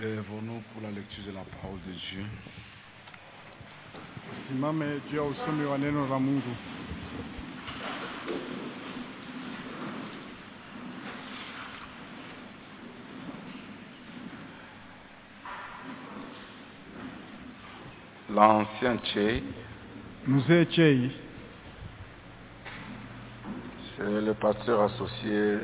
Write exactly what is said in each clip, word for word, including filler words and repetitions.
Lèvons-nous pour la lecture de la parole de Dieu. Simame juu ya usomi wa neno la Mungu. L'ancien Tchei, Mzee Chei c'est le pasteur associé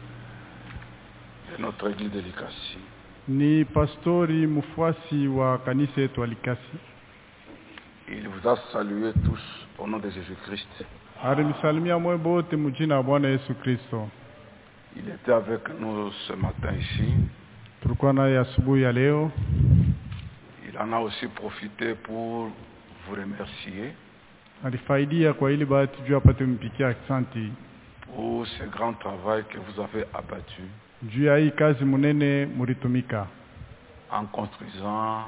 de notre église de Likasi. ni pastori mfuasi wa kanisa yetu wa Likasi. Il vous a salué tous au nom de Jésus-Christ. Alimsalimia mwe bote mjina wa Bwana Yesu Kristo. Il était avec nous ce matin ici. Tulikuwa naye asubuhi ya leo. Il en a aussi profité pour vous remercier Alifaidia kwa ili bahati juu apate mpikia asante pour ce grand travail que vous avez abattu juu ya hii kazi munene muritumika en construisant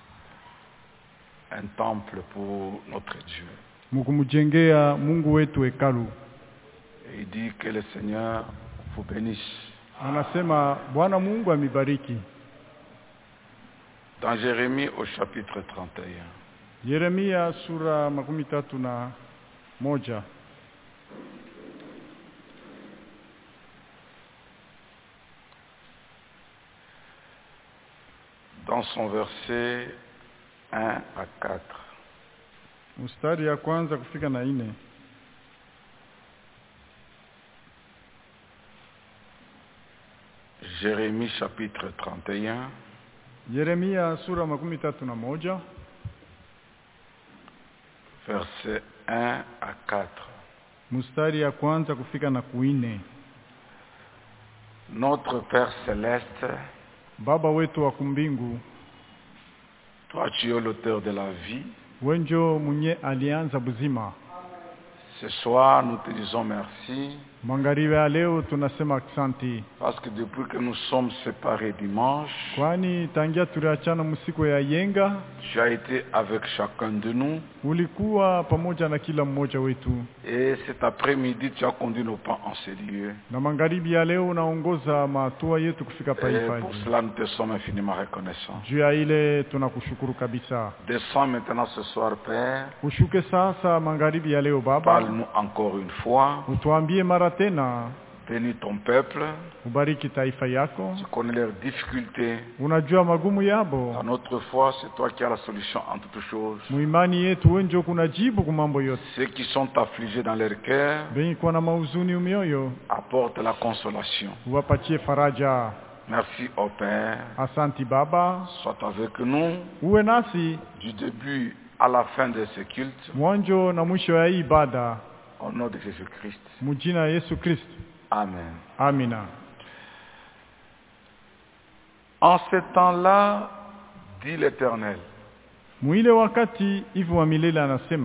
un temple pour notre Dieu. mukumujengea Mungu wetu hekalu. Et il dit que le Seigneur vous bénisse. Anasema Bwana Mungu amibariki. Dans Jérémie au chapitre trente et un. Yeremia sura makumi tatu na moja. Dans son verset un à quatre. Mstari ya kwanza kufika na ine. Jérémie chapitre trente et un. Yeremia sura makumi tatu na moja. Verset un à quatre. Mstari ya kwanza kufika na kuine. Notre Père céleste, Baba wetu wa kumbingu, toi tu es l'auteur de la vie. wenjo mwenye alianza buzima. Ce soir nous te disons merci. Magharibi ya leo tunasema asante. Parce que depuis que nous sommes séparés dimanche, Kwani tangia tuliachana msiku ya yenga, tu as été avec chacun de nous. ulikuwa pamoja na kila mmoja wetu. Et cet après-midi, tu as conduit nos pas en ces lieux. Na magharibi ya leo unaongoza matua yetu kufika Et pour paifaji. cela, nous te sommes infiniment reconnaissants. Juu ya ile tunakushukuru kabisa. Descends maintenant ce soir, Père. Ushuke sasa magharibi ya leo Baba. Parle-nous encore une fois. Utuambie mara tena. Bénis ton peuple. Ubariki taifa yako. Tu connais leurs difficultés. Unajua magumu yabo. Dans notre foi, c'est toi qui as la solution en toutes choses. Muimani yetu wenjo kuna jibu kwa mambo yote. Ceux qui sont affligés dans leur cœur, Benyi kwa na mauzuni umioyo. apporte la consolation. Uwapatie faraja. Merci au Père. Asanti Baba. Sois avec nous Uwe nasi. du début à la fin de ce culte. Mwanjo na mwisho ya ibada. Au nom de Jésus-Christ. Mujina Yesu Kristo. Amen. Amina. En ce temps-là, dit l'Éternel, Muile wakati hivyo wa milele anasema,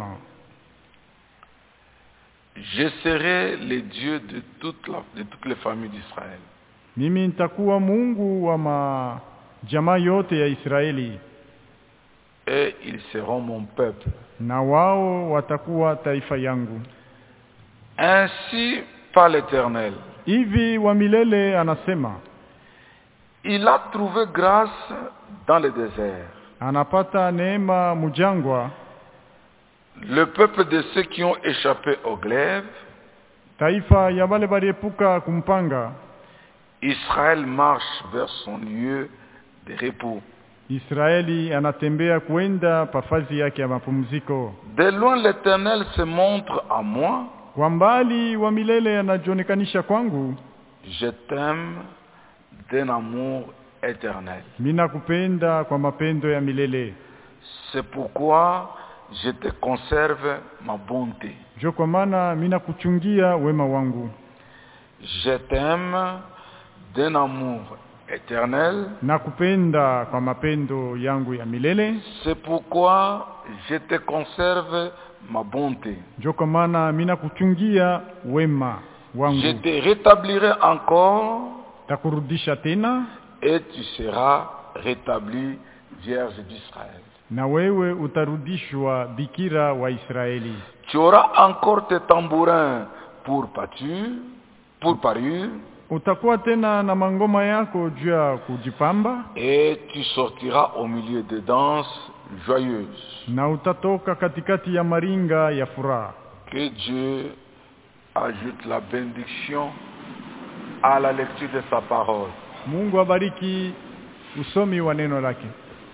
je serai le Dieu de, toute la, de toutes les familles d'Israël. mimi nitakuwa Mungu wa majamaa yote ya Israeli, Et ils seront mon peuple. na wao watakuwa taifa yangu. Ainsi par l'Éternel, Hivi wa milele anasema, il a trouvé grâce dans le désert. anapata neema mujangwa, Le peuple de ceux qui ont échappé au glaive, taifa ya wale baliepuka kumpanga. Israël marche vers son lieu de repos. Israeli anatembea kwenda pafazi yake ya mapumziko. De loin l'Éternel se montre à moi. Kwa mbali wa milele anajionekanisha kwangu. Je t'aime d'un amour éternel. Mina kupenda kwa mapendo ya milele. C'est pourquoi je te conserve ma bonté. Jo kwa maana mina kuchungia wema wangu. Je t'aime d'un amour éternel. Na kupenda kwa mapendo yangu ya milele. C'est pourquoi je te conserve ma bonté. Jo kwa maana mina kuchungia wema wangu. Je te rétablirai encore. Takurudisha tena. Et tu seras rétabli vierge d'Israël. Na wewe utarudishwa bikira wa Israeli. Tu auras encore tes tambourins pour pâture, pour parure. utakuwa tena na mangoma yako juu ya kujipamba, et tu sortiras au milieu des danses joyeuses. na utatoka katikati ya maringa ya furaha. Que Dieu ajoute la bénédiction à la lecture de sa parole. Mungu abariki usomi wa neno lake.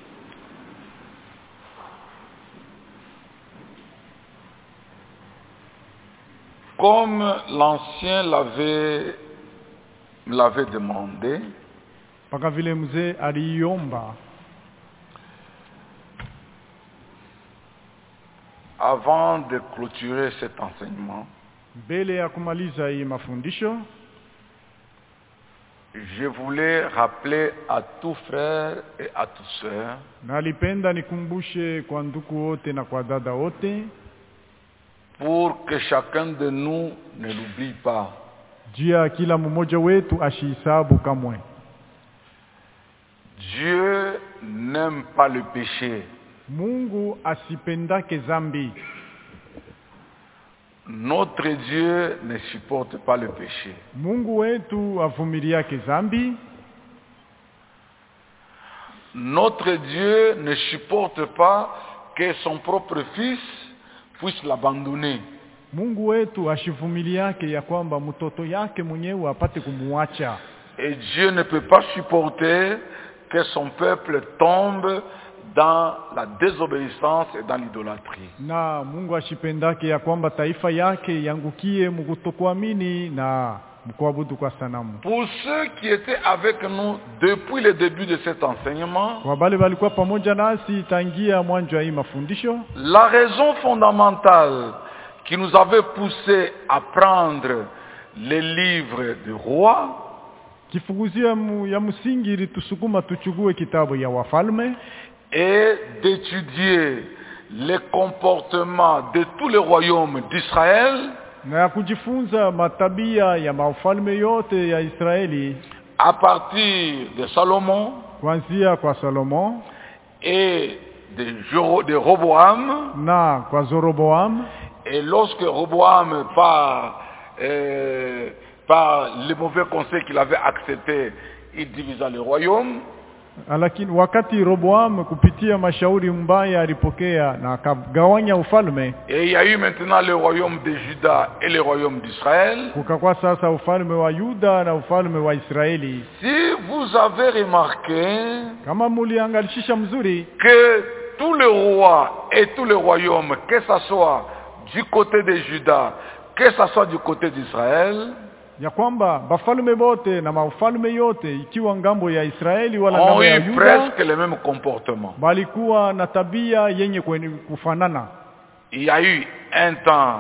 Comme l'ancien l'avait l'avait demandé, Paka vile mzee aliomba, avant de clôturer cet enseignement, mbele ya kumaliza hii mafundisho, je voulais rappeler à tous frères et à toutes sœurs nalipenda nikumbushe kwa ndugu wote na kwa dada wote, pour que chacun de nous ne l'oublie pas. jia kila mmoja wetu ashihesabu kamwe. Dieu n'aime pas le péché. Mungu asipendake zambi. Notre Dieu ne supporte pas le péché. Mungu wetu avumiliake zambi. Notre Dieu ne supporte pas que son propre fils puisse l'abandonner. Mungu wetu ashivumiliake ya kwamba mtoto yake mwenyewe apate kumuacha. Et Dieu ne peut pas supporter que son peuple tombe dans la désobéissance et dans l'idolâtrie. Na Mungu ashipendake ya kwamba taifa yake yangukie mukutokuamini na mkuabudu kwa sanamu. Pour ceux qui étaient avec nous depuis le début de cet enseignement, Kwa bale balikuwa pamoja nasi tangia mwanzo hii mafundisho, la raison fondamentale qui nous avait poussé à prendre les livres du roi kifuguzia mu, ya msingi ili tusukuma tuchugue kitabu ya wafalme et d'étudier les comportements de tous les royaumes d'Israël na ya kujifunza matabia ya mafalme yote ya Israeli à partir de Salomon kuanzia kwa Salomon et de, Jero- de Roboam. na kwa Zoroboam, Et lorsque Roboam, par, euh, par les mauvais conseils qu'il avait acceptés, il divisa le royaume. lakini wakati Roboam kupitia mashauri mbaya alipokea na akagawanya ufalme, Et il y a eu maintenant le royaume de Juda et le royaume d'Israël. kukakuwa sasa ufalme wa Yuda na ufalme wa Israeli. Si vous avez remarqué Kama muliangalishisha mzuri, que tous les rois et tous les royaumes, que ce soit du côté de Juda, que ce soit du côté d'Israël, ya kwamba bafalme bote na maufalme yote ikiwa ngambo ya Israeli wala ont ngambo ya eu Yuda presque le même comportement. balikuwa na tabia yenye kweni- kufanana. Il y a eu un temps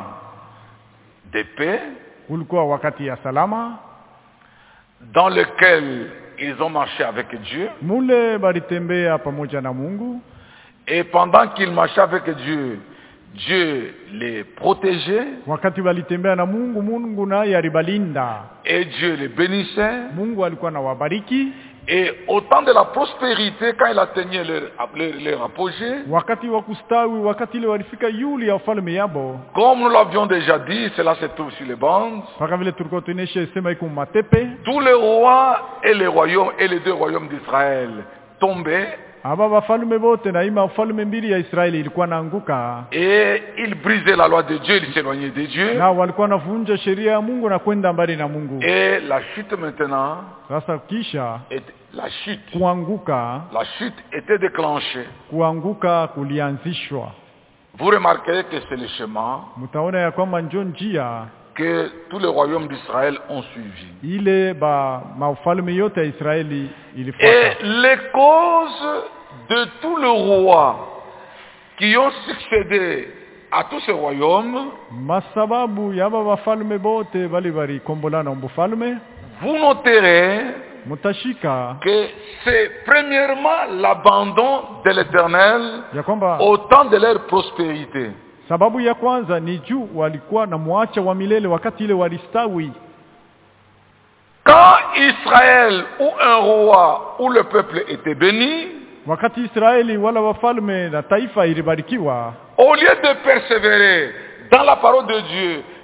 de paix Ulikuwa wakati ya salama, dans lequel ils ont marché avec Dieu. mule balitembea pamoja na Mungu, Et pendant qu'ils marchaient avec Dieu, Dieu les protégeait wakati balitembea na Mungu, Mungu naye alibalinda. et Dieu les bénissait. Mungu alikuwa na wabariki. Et au temps de la prospérité, quand il atteignait leur, leur, leur apogée, Wakati wa kustawi, wakati ile walifika yuli ya ufalme yabo, comme nous l'avions déjà dit, cela se trouve sur les bandes, paka vile tulikuwa tuneshe sema iko matepe, tous les rois et les royaumes et les deux royaumes d'Israël tombaient aba bafalme bote na ima ufalme mbili ya Israeli ilikuwa naanguka, et ils brisaient la loi de Dieu, ils s'éloignaient de Dieu. na walikuwa navunja sheria ya Mungu na kwenda mbali na Mungu. Et la chute maintenant, Sasa kisha est- la chute, kuanguka, la chute était déclenchée. kuanguka kulianzishwa. Vous remarquerez que c'est le chemin Mtaona ya kwamba njo njia que tous les royaumes d'Israël ont suivi. ile ba maufalme yote ya Israeli Et ilifuata. les causes de tous les rois qui ont succédé à tous ces royaumes, Masababu ya ba bafalme bote bali bali kombolana mbufalme, vous noterez mutashika que c'est premièrement l'abandon de l'Éternel ya kwamba au temps de leur prospérité. sababu ya kwanza ni juu walikuwa na mwacha wa milele wakati ile walistawi. Quand Israël ou un roi ou le peuple était béni, Wakati Israeli wala wafalme na taifa ilibarikiwa, au lieu de persévérer dans la parole de Dieu,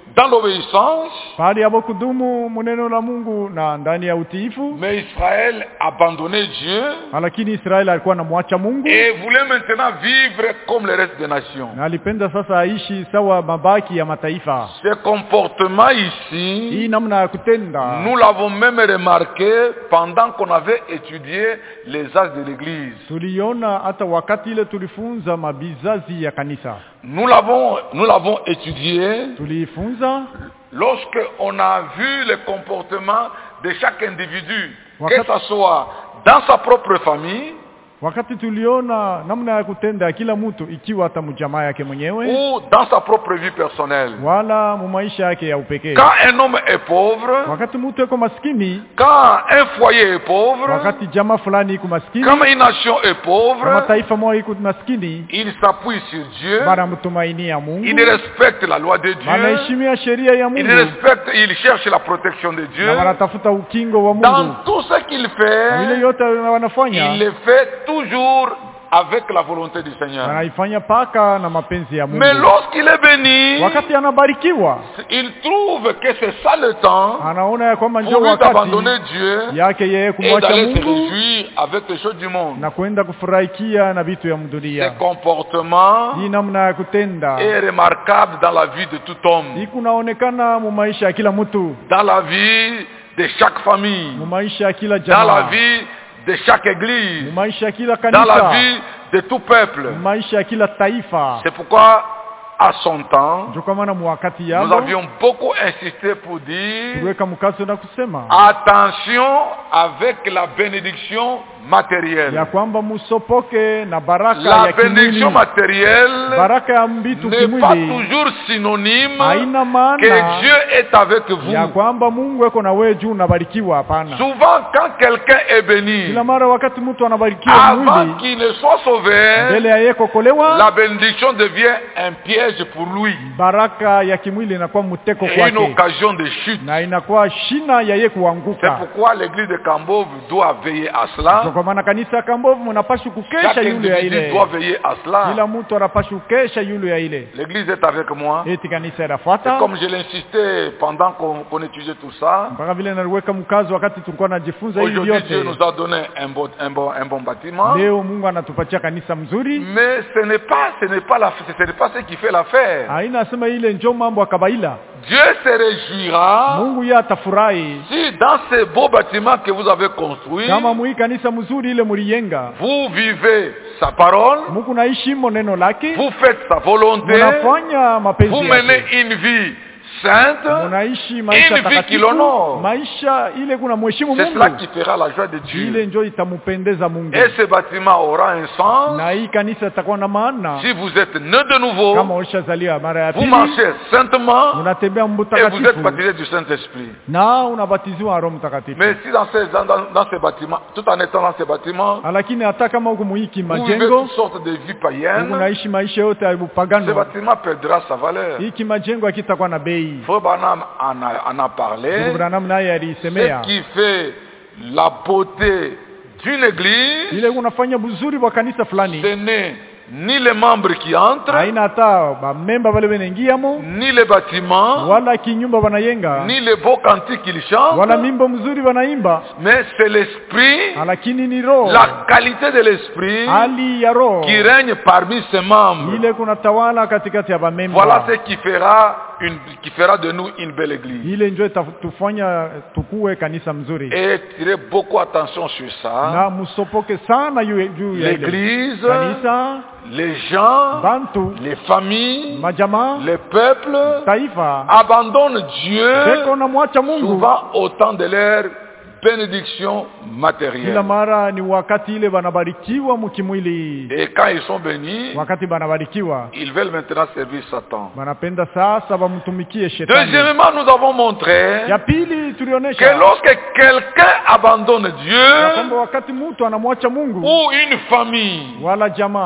dans l'obéissance, pale hapo kudumu muneno la Mungu na ndani ya utiifu. Mais Israël abandonnait Dieu Lakini Israeli alikuwa anamwacha Mungu et voulait maintenant vivre comme le reste des nations. na alipenda sasa aishi sawa mabaki ya mataifa. Ce comportement ici, Hii namna ya kutenda nous l'avons même remarqué pendant qu'on avait étudié les âges de l'Église. tuliona hata wakati ile tulifunza mabizazi ya kanisa. Nous l'avons, nous l'avons étudié Tulifunza lorsque on a vu le comportement de chaque individu, que Wakati- ce soit dans sa propre famille wakati tuliona namna ya kutenda ya kila mtu, ikiwa hata mjamaa yake mwenyewe ou dans sa propre vie personnelle. wala mu maisha yake ya upekee. Quand un homme est pauvre, Wakati mtu yuko maskini, quand un foyer est pauvre, wakati jamaa fulani iko maskini, quand une nation est kama pauvre, taifa moja iko maskini, il s'appuie sur Dieu, banamtumainia Mungu, il respecte la loi de Dieu, banaheshimia sheria ya il Mungu respecte, il cherche la protection de Dieu. na wanatafuta ukingo wa Mungu. Dans tout ce qu'il Na ile fait, yote wanafanya il le fait toujours avec la volonté du Seigneur. wanaifanya paka na mapenzi ya Mungu. Mais lorsqu'il est béni, Wakati anabarikiwa, il trouve que c'est ça le temps anaona ya kwamba pour ndio lui wakati d'abandonner Dieu yake yeye et kumwacha d'aller se Mungu réjouir avec les choses du monde. na kwenda kufurahikia na vitu ya Ce mdunia. comportement Hii namna ya kutenda est remarquable dans la vie de tout homme, hii kunaonekana mu maisha ya kila mtu, dans la vie de chaque famille, mu maisha ya kila dans la jamaa, vie de chaque mu église, maisha ya kila dans la kanisa, vie de tout peuple. mu maisha ya kila taifa. C'est pourquoi, à son temps, Ndio kwa maana mu wakati nous yao avions beaucoup insisté pour dire tuweka mkazo na kusema attention avec la bénédiction matérielle. ya kwamba musopoke na baraka La ya kimwili. bénédiction matérielle Baraka ya mbitu n'est pas kimwili toujours synonyme haina maana que Dieu est avec ya vous. kwamba Mungu eko na wewe juu unabarikiwa. Hapana. Souvent, quand quelqu'un est béni, Kila mara wakati mtu anabarikiwa avant mwili qu'il ne soit sauvé, mbele ya yeye kuokolewa, la bénédiction devient un piège pour lui baraka ya kimwili inakuwa mteko et une kwake occasion de chute. na inakuwa shina ya yeye C'est kuanguka. pourquoi l'église de Cambove doit veiller à cela. Kwa maana kanisa ya Kambovu mnapaswa kukesha Chaque yule ya individu ile. doit veiller à cela. Kila mtu anapaswa kukesha yule ya ile. L'église est avec moi. Eti kanisa Et inafuata. comme je l'insistais pendant qu'on qu'on étudiait tout ça, Mpaka vile naliweka mkazo wakati tulikuwa najifunza hivi aujourd'hui Dieu vyote. nous a donné un bon, un bon, un bon bâtiment. Leo Mungu anatupatia kanisa mzuri. Mais ce n'est pas, ce n'est pas la, ce n'est pas ce qui fait l'affaire. Haina sema ile njoo mambo ya kabaila. Dieu se réjouira Mungu yeye atafurahi si dans ces beaux bâtiments que vous avez construits, kama mui kanisa mzuri ile muliyenga. vous vivez sa parole, Mungu naishi neno lake. vous faites sa volonté, Munafanya mapenzi vous yake. menez une vie sainte, Munaishi maisha une vie qui takatifu. l'honore. Maisha ile kuna mheshimu C'est cela Mungu. qui fera la joie de Ile Dieu. njoo itampendeza Mungu. Et ce bâtiment aura un sens Na hii kanisa itakuwa na maana si vous êtes né de nouveau, kama ulishazaliwa mara ya vous pili, marchez saintement unatembea et vous êtes mtakatifu baptisé du Saint-Esprit. na unabatiziwa na Roho Mtakatifu. Mais si dans ces, dans, dans, dans ces bâtiments, tout en étant dans ces bâtiments, Lakini hata kama huko muiki vous vivez majengo, toutes sortes de vies païennes, unaishi maisha yote ya ce upagano, bâtiment perdra sa valeur. hiki majengo hakitakuwa na bei. Frère Branham en a, en a parlé. Ndugu Branham naye Ce alisemea qui fait la beauté d'une église, ile unafanya buzuri wa kanisa fulani, ce n'est ni les membres qui entrent, haina hata ba memba wale wanaingiamo, ni les bâtiments, wala kinyumba wanayenga, ni les beaux cantiques qu'ils chantent, wala mimbo mzuri wanaimba, mais c'est l'esprit, lakini ni roho, la qualité de l'esprit hali ya roho qui règne parmi ses membres. ile kuna tawala katikati ya bamemba. Voilà ce qui fera une, qui fera de nous une belle église. Ile ndio itatufanya tukue kanisa mzuri. Et tirez beaucoup attention sur ça. Na musopoke sana yu- juu ya ile. L'église, Kanisa, les gens, bantu, les familles, majamaa, les peuples taifa abandonnent Dieu beko na mwacha Mungu. souvent au temps de leur bénédiction Kila matérielle. mara ni wakati ile banabarikiwa mukimwili. Et quand ils sont bénis, Wakati banabarikiwa ils veulent maintenant servir Satan. banapenda sasa bamtumikie shetani. Deuxièmement, nous avons montré Ya pili que tulionyesha lorsque quelqu'un abandonne ya Dieu, kwamba wakati mtu anamwacha Mungu ou une famille, wala jamaa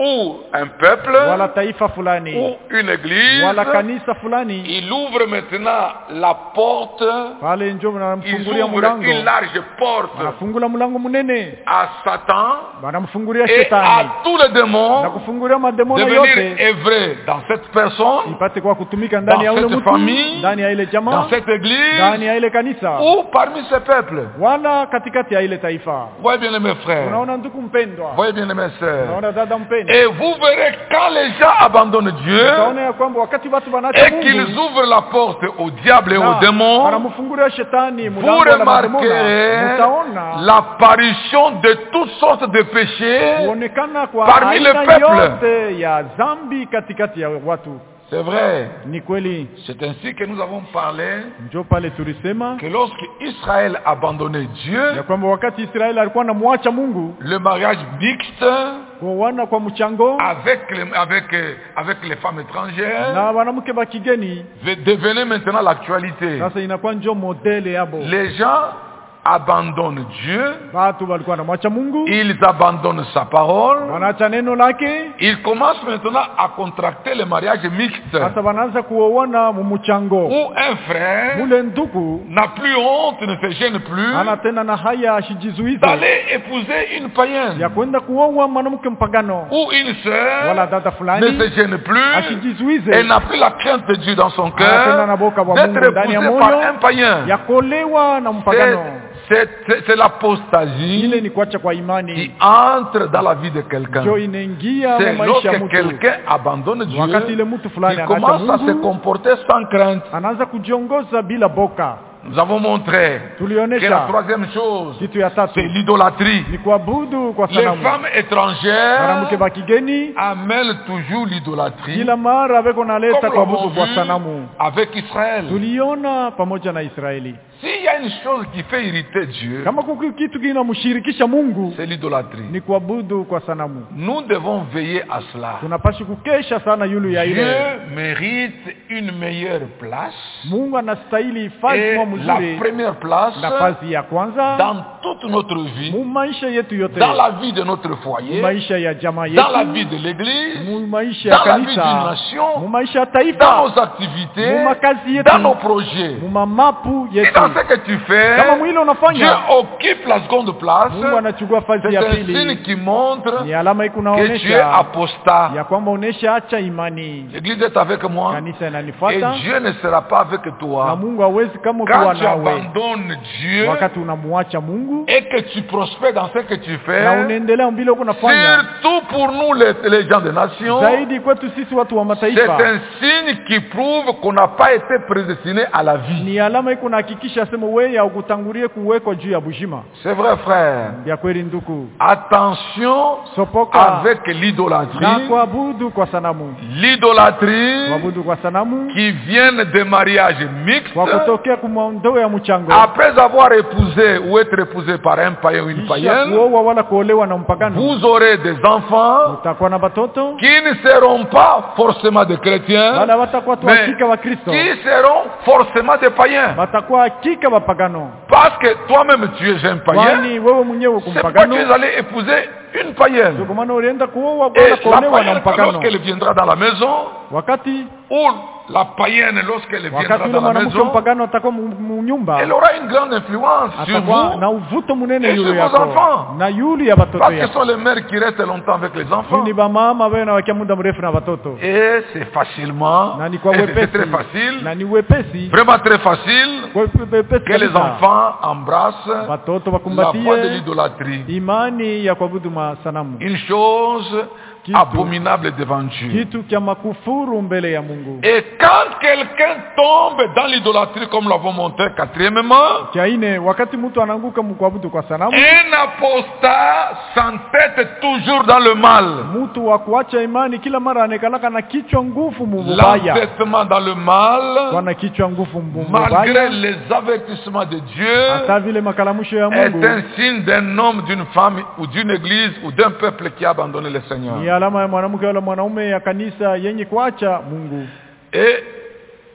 ou un peuple wala taifa fulani ou une église, wala kanisa fulani, il ouvre maintenant la porte, pale njo il wanamfungulia ouvre mlango, une large porte wanafungula mlango munene, à Satan wanamfungulia et shetani à tous les na démons kufungulia de mademono venir yote œuvrer dans cette personne, ipate kwa kutumika ndani ya dans ule cette mtu, famille, ndani ya ile dans jamaa, cette église ndani ya ile kanisa, ou parmi ces peuples. wala katikati ya ile taifa. Voyez bien mes frères, Unaona ndugu mpendwa, voyez bien mes sœurs. unaona dada mpendwa, Et vous verrez quand les gens abandonnent Dieu utaona ya kwamba wakati watu wanaacha et qu'ils Mungu ouvrent la porte au diable et aux na démons, wanamfungulia shetani vous mlango na mademona, remarquerez mtaona l'apparition de toutes sortes de péchés kuonekana kwa parmi le aina peuple. yote ya dhambi katikati ya watu. C'est vrai. Ni kweli, C'est ainsi que nous avons parlé njo pale tulisema que lorsque Israël abandonnait Dieu, ya kwamba wakati Israeli alikuwa anamwacha Mungu le mariage mixte kuoana kwa mchango avec les, avec, euh, avec les femmes étrangères na wanamke ba kigeni, devenait maintenant l'actualité. sasa inakuwa njo modele yabo. Les gens abandonnent Dieu, Watu walikuwa wanamwacha Mungu, ils abandonnent sa parole, wanaacha neno lake, ils commencent maintenant à contracter le mariage mixte sasa wanaanza kuoana mumuchango. où un frère Mule ndugu n'a plus honte, ne se gêne plus ana tena na haya ashijizuize d'aller épouser une païenne, ya kwenda kuoa mwanamke mpagano, ou une sœur wala dada ne fulani se gêne plus, ashijizuize elle n'a plus la crainte de Dieu dans son tena cœur na boka wa d'être Mungu ndani ya épousée par moyo un païen. ya kuolewa na mpagano. C'est, c'est, c'est l'apostasie Ile ni kuacha kwa qui imani entre dans la vie de quelqu'un. jo inaingia C'est mu maisha ya lorsque mtu. quelqu'un abandonne Dieu, Wakati ile mtu fulani il anaacha commence à se Mungu, comporter sans crainte. anaanza kujiongoza bila boka. Nous avons montré que la Tulionesha troisième chose, kitu ya tatu c'est l'idolâtrie. ni kuabudu kwa Les sanamu. femmes étrangères Mwanamke ba kigeni amènent toujours l'idolâtrie, kila mara beko naleta comme kuabudu l'avons kwa vu sanamu. avec Israël. Tuliona pamoja na Israeli, S'il y a une chose qui fait irriter Dieu, kama kuki kitu kinamshirikisha Mungu c'est l'idolâtrie. ni kuabudu kwa sanamu. Nous devons veiller à cela. Tunapashi kukesha sana yulu ya ile. Dieu mérite une meilleure place. Mungu anastahili hifadhi Et mwa la mzuri, première place nafasi ya kwanza dans toute notre vie, mu maisha yetu yote, dans la vie de notre mu foyer, maisha ya jamaa dans la yetu, vie de l'église, mu maisha ya dans la vie d'une kanisa, mu nation, maisha ya dans taifa, nos activités, mu makazi yetu, dans nos projets. mu mamapu Et yetu. dans ce que tu fais, Kama mwili Dieu unafanya, occupe la seconde place. Mungu anachukua fasi C'est ya un signe pili. qui montre Ni alama que tu es ikunaonesha apostat. ya kwamba unesha acha imani. L'église est avec moi Kanisa et inanifuata Dieu ne sera pas avec na toi. Mungu hawezi kama Quand kuwa tu nawe. abandonnes Dieu Wakati unamwacha Mungu et que tu prospères dans ce que tu na fais, unaendelea mbele uko nafanya, surtout pour nous les, les gens des nations, zaidi kwetu sisi watu wa c'est mataifa, un signe qui prouve qu'on n'a pas été prédestiné à la vie. ni alama iko nahakikisha sema wewe haukutangulie kuwekwa juu ya bushima. C'est vrai, frère. Ya kweli ndugu, Attention sopoka avec na l'idolâtrie. kuabudu kwa sanamu, L'idolâtrie kuabudu kwa sanamu qui viennent des mariages mixtes. kwa kutokea kumwondoo ya mchango, Après avoir épousé ou être épousé par un païen ou une kisha païenne, kuoa wala kuolewa na mpagano, vous aurez des enfants utakuwa na batoto qui ne seront pas forcément des chrétiens, wala watakuwa tu mais hakika wa Kristo, qui seront forcément des païens. watakuwa hakika wapagano, Parce que toi-même tu es un païen, kwani wewe mwenyewe c'est pas kumpagano. tu es allé épouser une païenne. Ndio kwa maana ulienda kuoa Et wala la kuolewa na païenne, mpagano. lorsqu'elle viendra dans la maison, Wakati ou la païenne, lorsqu'elle viendra wakati ule dans la mwanamke maison, mpagano atakuwa mu mu nyumba, elle aura une grande influence sur atakuwa vous, na uvuto munene et yule sur vos yako enfants. na yule ya batoto parce que ce yako. sont les mères qui restent longtemps avec les enfants. Ni ba mama wewe na wakia muda mrefu na watoto, Et c'est facilement, na ni kwa et c'est wepesi, très facile, na ni wepesi vraiment très facile, kwa wepesi que les kabisa. enfants embrassent Watoto la voie de wakumbatie l'idolâtrie. imani ya kuabudu masanamu, Une chose Kitu. abominable devant Dieu. kitu kya makufuru mbele ya Mungu. Et quand quelqu'un tombe dans l'idolâtrie, comme l'avons montré quatrièmement, Cha ine, wakati mtu anaanguka mkuabudu kwa sanamu, un apostat s'entête toujours dans le mal. mtu wa kuacha imani kila mara anaekalaka na kichwa nguvu mubaya, L'entêtement dans le mal, wana kichwa nguvu malgré mubaya, les avertissements de Dieu, hata vile makalamusho ya est Mungu un signe d'un homme, d'une femme ou d'une église ou d'un peuple qui a abandonné le Seigneur. ni alama ya mwanamke wala mwanaume ya kanisa yenye kuacha Mungu. Et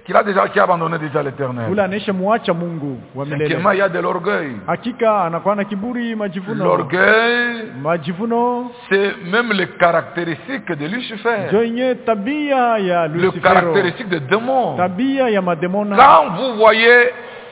qu'il a déjà, qui a abandonné déjà l'éternel. ule aneshamwacha Mungu wa milele. Cinquièmement, il y a de l'orgueil. Hakika anakuwa na kiburi, majivuno. L'orgueil, Majivuno c'est même les caractéristiques de Lucifer. ndio yenye tabia ya Le Lucifero, caractéristique des démons. tabia ya mademona. Quand vous voyez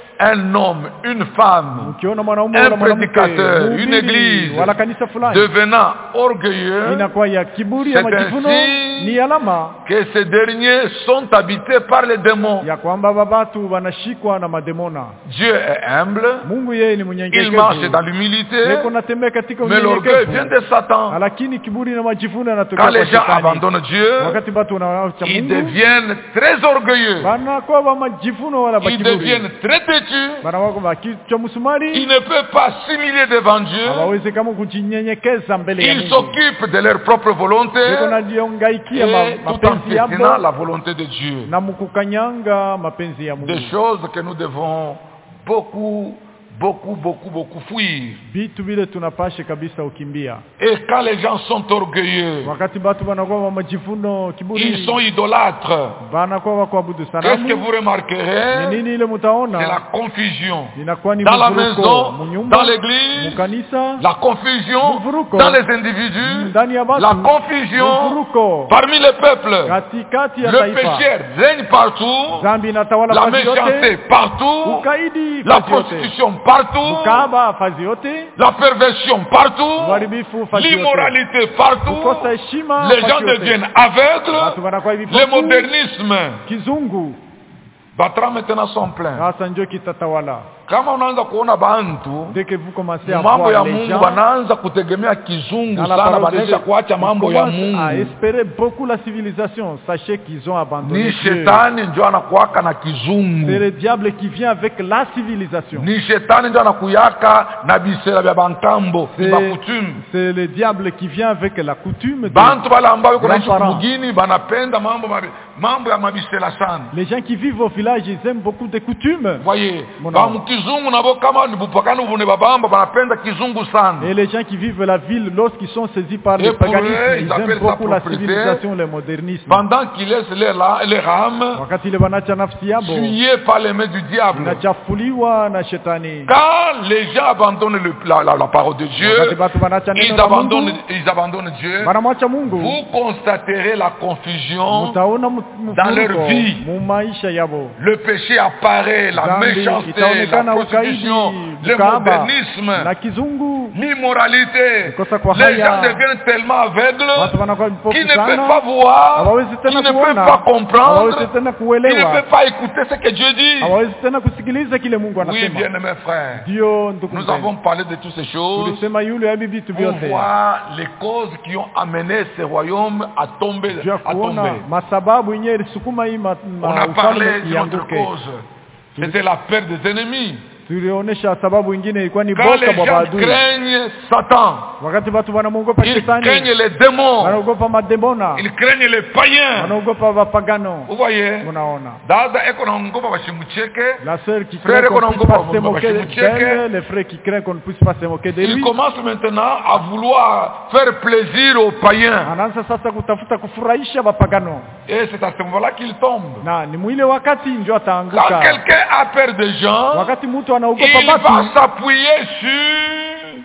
un homme, une femme, Ukiona mwanaume un wala mwanamke, prédicateur, une mhubiri, église wala kanisa fulani devenant orgueilleux, inakuwa ya kiburi ya c'est majivuno, ainsi ni alama que ces derniers sont habités par les démons. ya kwamba babatu wanashikwa na mademona. Dieu est humble, Mungu yeye ni il mnyenyekevu, marche dans l'humilité, yeko natembea katika mais l'orgueil vient unyenyekevu, de Satan. lakini kiburi na majivuno Quand yanatokea les kwa gens shetani. abandonnent Dieu, Wakati batu wanaacha ils Mungu deviennent très orgueilleux, banakuwa ba majivuno wala ba ils kiburi, deviennent très têtus, banawako ba kichwa ils musumari, ne peuvent pas s'humilier devant Dieu, hawawezi kama kujinyenyekeza mbele ya ils Mungu, s'occupent de leur propre volonté yeko najongaikia ma- et tout en mapenzi piétinant yabo la volonté de Dieu. na mukukanyanga mapenzi ya Mungu. Des choses que nous devons beaucoup, beaucoup, beaucoup, beaucoup fuir. Vitu vile tunapashe kabisa ukimbia. Et quand les gens sont orgueilleux, Wakati batu banakuwa wa majivuno ils kiburi, sont idolâtres. banakuwa wa kuabudu Qu'est-ce que sanamu, vous ni remarquerez? nini ile C'est mutaona? la confusion. Inakuwa ni Dans la mvuruko maison, munyumba, dans l'église, mukanisa, la confusion Mvuruko. dans les individus, ndani ya batu, la confusion mvuruko parmi les peuples. katikati ya Le taifa. péché règne partout, Zambi inatawala la fazi méchanceté yote, partout, ukaidi la fazi yote, prostitution partout, ukaba fazi yote, la perversion partout, uharibifu fazi yote, l'immoralité partout. kukosa heshima Les fazi gens yote. deviennent aveugles. Watu wanakuwa hivi Le pofu, modernisme. kizungu Batra maintenant sont pleins. sasa ndio kitatawala. Kama unaanza kuona bantu Dès que vous commencez à mambo voir ya les Mungu gens wanaanza kutegemea kizungu dans la sana, parole de banaisha Dieu, kuacha ils mambo ya commencent à Mungu. espérer beaucoup la civilisation. Sachez qu'ils ont abandonné Ni Dieu. shetani ndio anakuaka na C'est kizungu. le diable qui vient avec la civilisation. Ni shetani ndio anakuyaka na bisela vya bankambo, C'est bakutume. c'est le diable qui vient avec la coutume. de- Bantu bala ambao yuko naishi Grandparents. mugini banapenda mambo mabi- mambo ya mabisela sana. Les gens qui vivent au village, ils aiment beaucoup des coutumes. Voyez, Mon ba homme. mkizungu nabo kama ni bupakani vune babamba banapenda kizungu sana. Et les gens qui vivent la ville, lorsqu'ils sont saisis par Et le pour eux, paganisme, ils ils appellent aiment ça beaucoup la propriété. civilisation, le modernisme. Pendant qu'ils laissent leur, la- leur âme Wakati ile wanacha nafsi yabo, tuée par les mains du diable. inachafuliwa na shetani. Quand les gens abandonnent le- la, la- la parole de Dieu, Wakati watu wanacha neno ils la abandonnent, Mungu, ils abandonnent Dieu, wanamwacha Mungu, vous constaterez la confusion, mutaona mu- dans leur mfuriko vie. mu maisha yabo. le péché apparaît, la Dhambi méchanceté, la itaonekana ukaidi, prostitution, le ukahaba modernisme, na kizungu. l'immoralité. Kukosa kwa Les gens haya. deviennent tellement aveugles Watu wanakuwa vipofu qu'ils ne sana, peuvent pas voir, hawawezi qu'ils tena ne peuvent kuona, pas comprendre, hawawezi tena qu'ils ne kuelewa, peuvent pas écouter ce que Dieu dit. hawawezi tena kusikiliza kile Mungu Oui, anasema. bien-aimés frères, Ndio ndugu nous mpendwa, avons parlé de toutes ces choses tulisema yule ya bibi pour vyote voir les causes qui ont amené ce royaume à tomber. juu ya À kuona tomber. masababu yenyewe ilisukuma hii ma- On ma- a parlé ufalme d'une autre ianguke. cause. C'était la peur des ennemis. Tulionyesha sababu ingine ilikuwa ni Quand boka les bwa gens maadui. craignent Satan, Wakati watu wanamwogopa ils shetani, craignent les démons, wanaogopa mademona, ils craignent les païens. wanaogopa wapagano. Vous voyez, Unaona, dada eko naogopa bashimucheke, la sœur qui Frère craint qu'on ne puisse Konongo, pas se moquer Bachimucheke. d'elle, le frère qui craint qu'on ne puisse pas se moquer de il lui. commence maintenant à vouloir faire plaisir aux païens. Anaanza sasa kutafuta kufurahisha wapagano, Et c'est à ce moment-là qu'il tombe. na ni mwile wakati ndio Quand ataanguka. quelqu'un a peur des gens, Wakati mtu anaogopa il watu, va s'appuyer sur...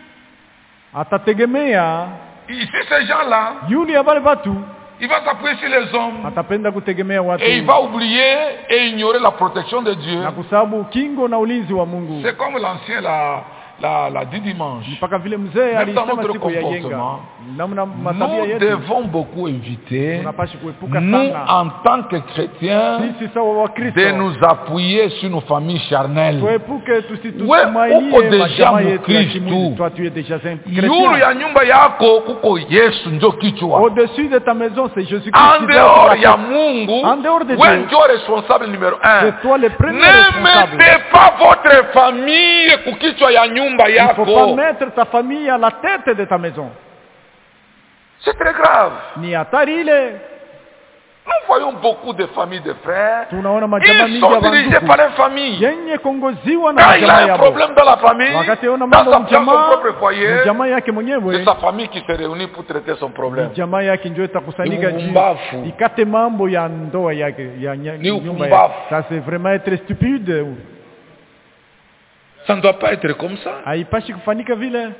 atategemea Ici, ces gens-là, yule ya wale watu, il va s'appuyer sur les hommes. atapenda kutegemea watu Et il va oublier et ignorer la protection de Dieu. na kusababu kingo na ulinzi wa Mungu. C'est comme l'ancien l'a, l'a, l'a dit dimanche. Mpaka vile mzee alisema notre siku ya yenga, comportement, namna matabia Nous yetu devons beaucoup éviter, tunapaswa kuepuka nous sana en tant que chrétiens, sisi sawa wa Kristo, de nous appuyer sur nos familles charnelles. tuepuke We, uko tusitutumainie deja majamaa yetu ya Mkristu. kimwili. Toi tu es déjà un Yulu chrétien. ya nyumba yako kuko Yesu ndio kichwa. Au-dessus de ta maison, c'est Jésus-Christ. En qui dehors doit ya être- Mungu, En dehors de wewe Dieu, ndio responsable numéro un. c'est toi le premier Ne responsable. mettez pas votre famille kukichwa ya nyumba Il ne faut pas yako. mettre ta famille à la tête de ta maison. C'est très grave. Ni hatari ile. Nous voyons beaucoup de familles de frères. tunaona majamaa Ils mingi sont ya dirigés bandugu par les familles. yenye kongoziwa na Quand il majamaa a un yabo. problème dans la famille, Wakati ona dans, mambo sa, dans son mjamaa, propre foyer, mjamaa yake c'est mwenyewe, sa famille qui se réunit pour traiter son problème. jamaa yake ndio itakusanyika Ni juu upumbavu. ikate mambo ya ndoa yake ya nya- Ni nyumba upumbavu. yake. Ça c'est vraiment être stupide. Ça ne doit pas être comme ça. Haipashi kufanyika vile.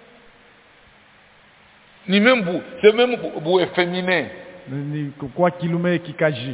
Ni même vous, c'est même vous efféminé. Ni kwa kilume kikaji.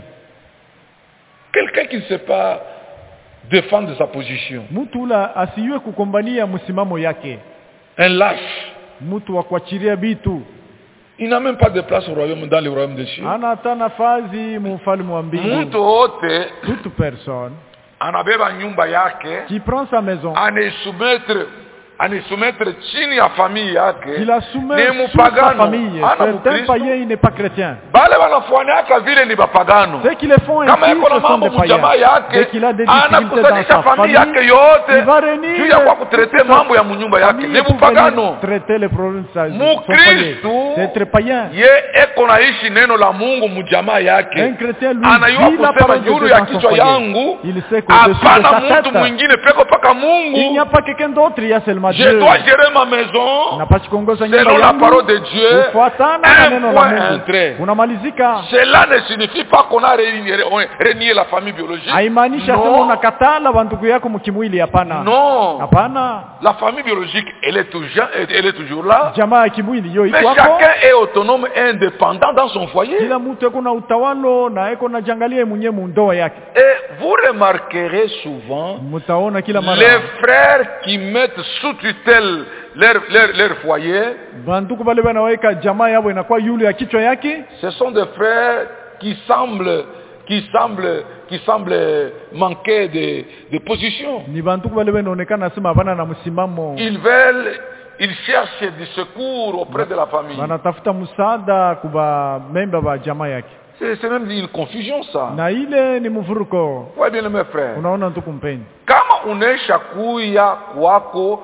Quelqu'un qui ne sait pas défendre sa position. Mtu ula asiyue kukombania msimamo yake. Un lâche. Mtu wa kuachilia bitu. Il n'a même pas de place au royaume, dans le royaume des cieux. Ana hata nafasi mufalme wa mbingu. Mtu wote Toute personne anabeba nyumba yake, qui prend sa maison, anisoumettre anisoumettre chini ya famille yake, il la soumet ni sous sa mupagano, famille. ana Certains mukristo. païens, il n'est pas chrétien. Bale wanafanyaka vile ni bapagano. Ceux qui le font ainsi, Kama yako na ce sont mambo des païens. mjamaa Dès yake, qu'il a des difficultés dans anakusanyisha sa famille famille, yake yote il va réunir juu ya kwa kutrete mambo ya munyumba yake. famille Ni pour mupagano. venir traiter les problèmes de sa- son Mukristo foyer. C'est être païen. ye eko naishi neno la Mungu mjamaa Un yake. chrétien, lui, Anayua vit la kusema parole de juu Dieu ya dans son kichwa foyer. yangu, Il sait qu'au-dessus de hapana sa mtu tête, mwingine peko paka il Mungu. n'y a pas quelqu'un d'autre, il y a seulement Je Dieu. dois gérer ma maison Napaswa kuongoza nyumba selon la yangu parole de Dieu. kufuatana na Un neno la point, un Mungu. trait. Unamalizika. Cela ne signifie pas qu'on a renié, renié la famille biologique. Haimaanishi sema Non. unakatala bandugu yako mkimwili, hapana. Non. Hapana. La famille biologique, elle est toujours, elle est toujours là. Jamaa ya kimwili yo Mais iko hapo. chacun est autonome et indépendant dans son foyer. Kila mtu eko na utawalo na eko na jangalia mwenyewe mundoa yake. Et vous remarquerez souvent Mutaona kila mara les frères qui mettent sous tutelle leur, leur, leur foyer. banduku bale banaweka jamaa yao inakuwa yule ya kichwa yake. Ce sont des frères qui semblent, qui semblent, qui semblent manquer de, de position. Ni banduku bale banaonekana sema hapana na msimamo. Ils veulent, ils cherchent du secours auprès de la famille. Wanatafuta msaada kuba memba ba jamaa yake. C'est c'est même une confusion ça. Na ile ni mvuruko. Ouais, bien mes frères. Unaona ndugu mpenzi. Kama unaisha kuya kwako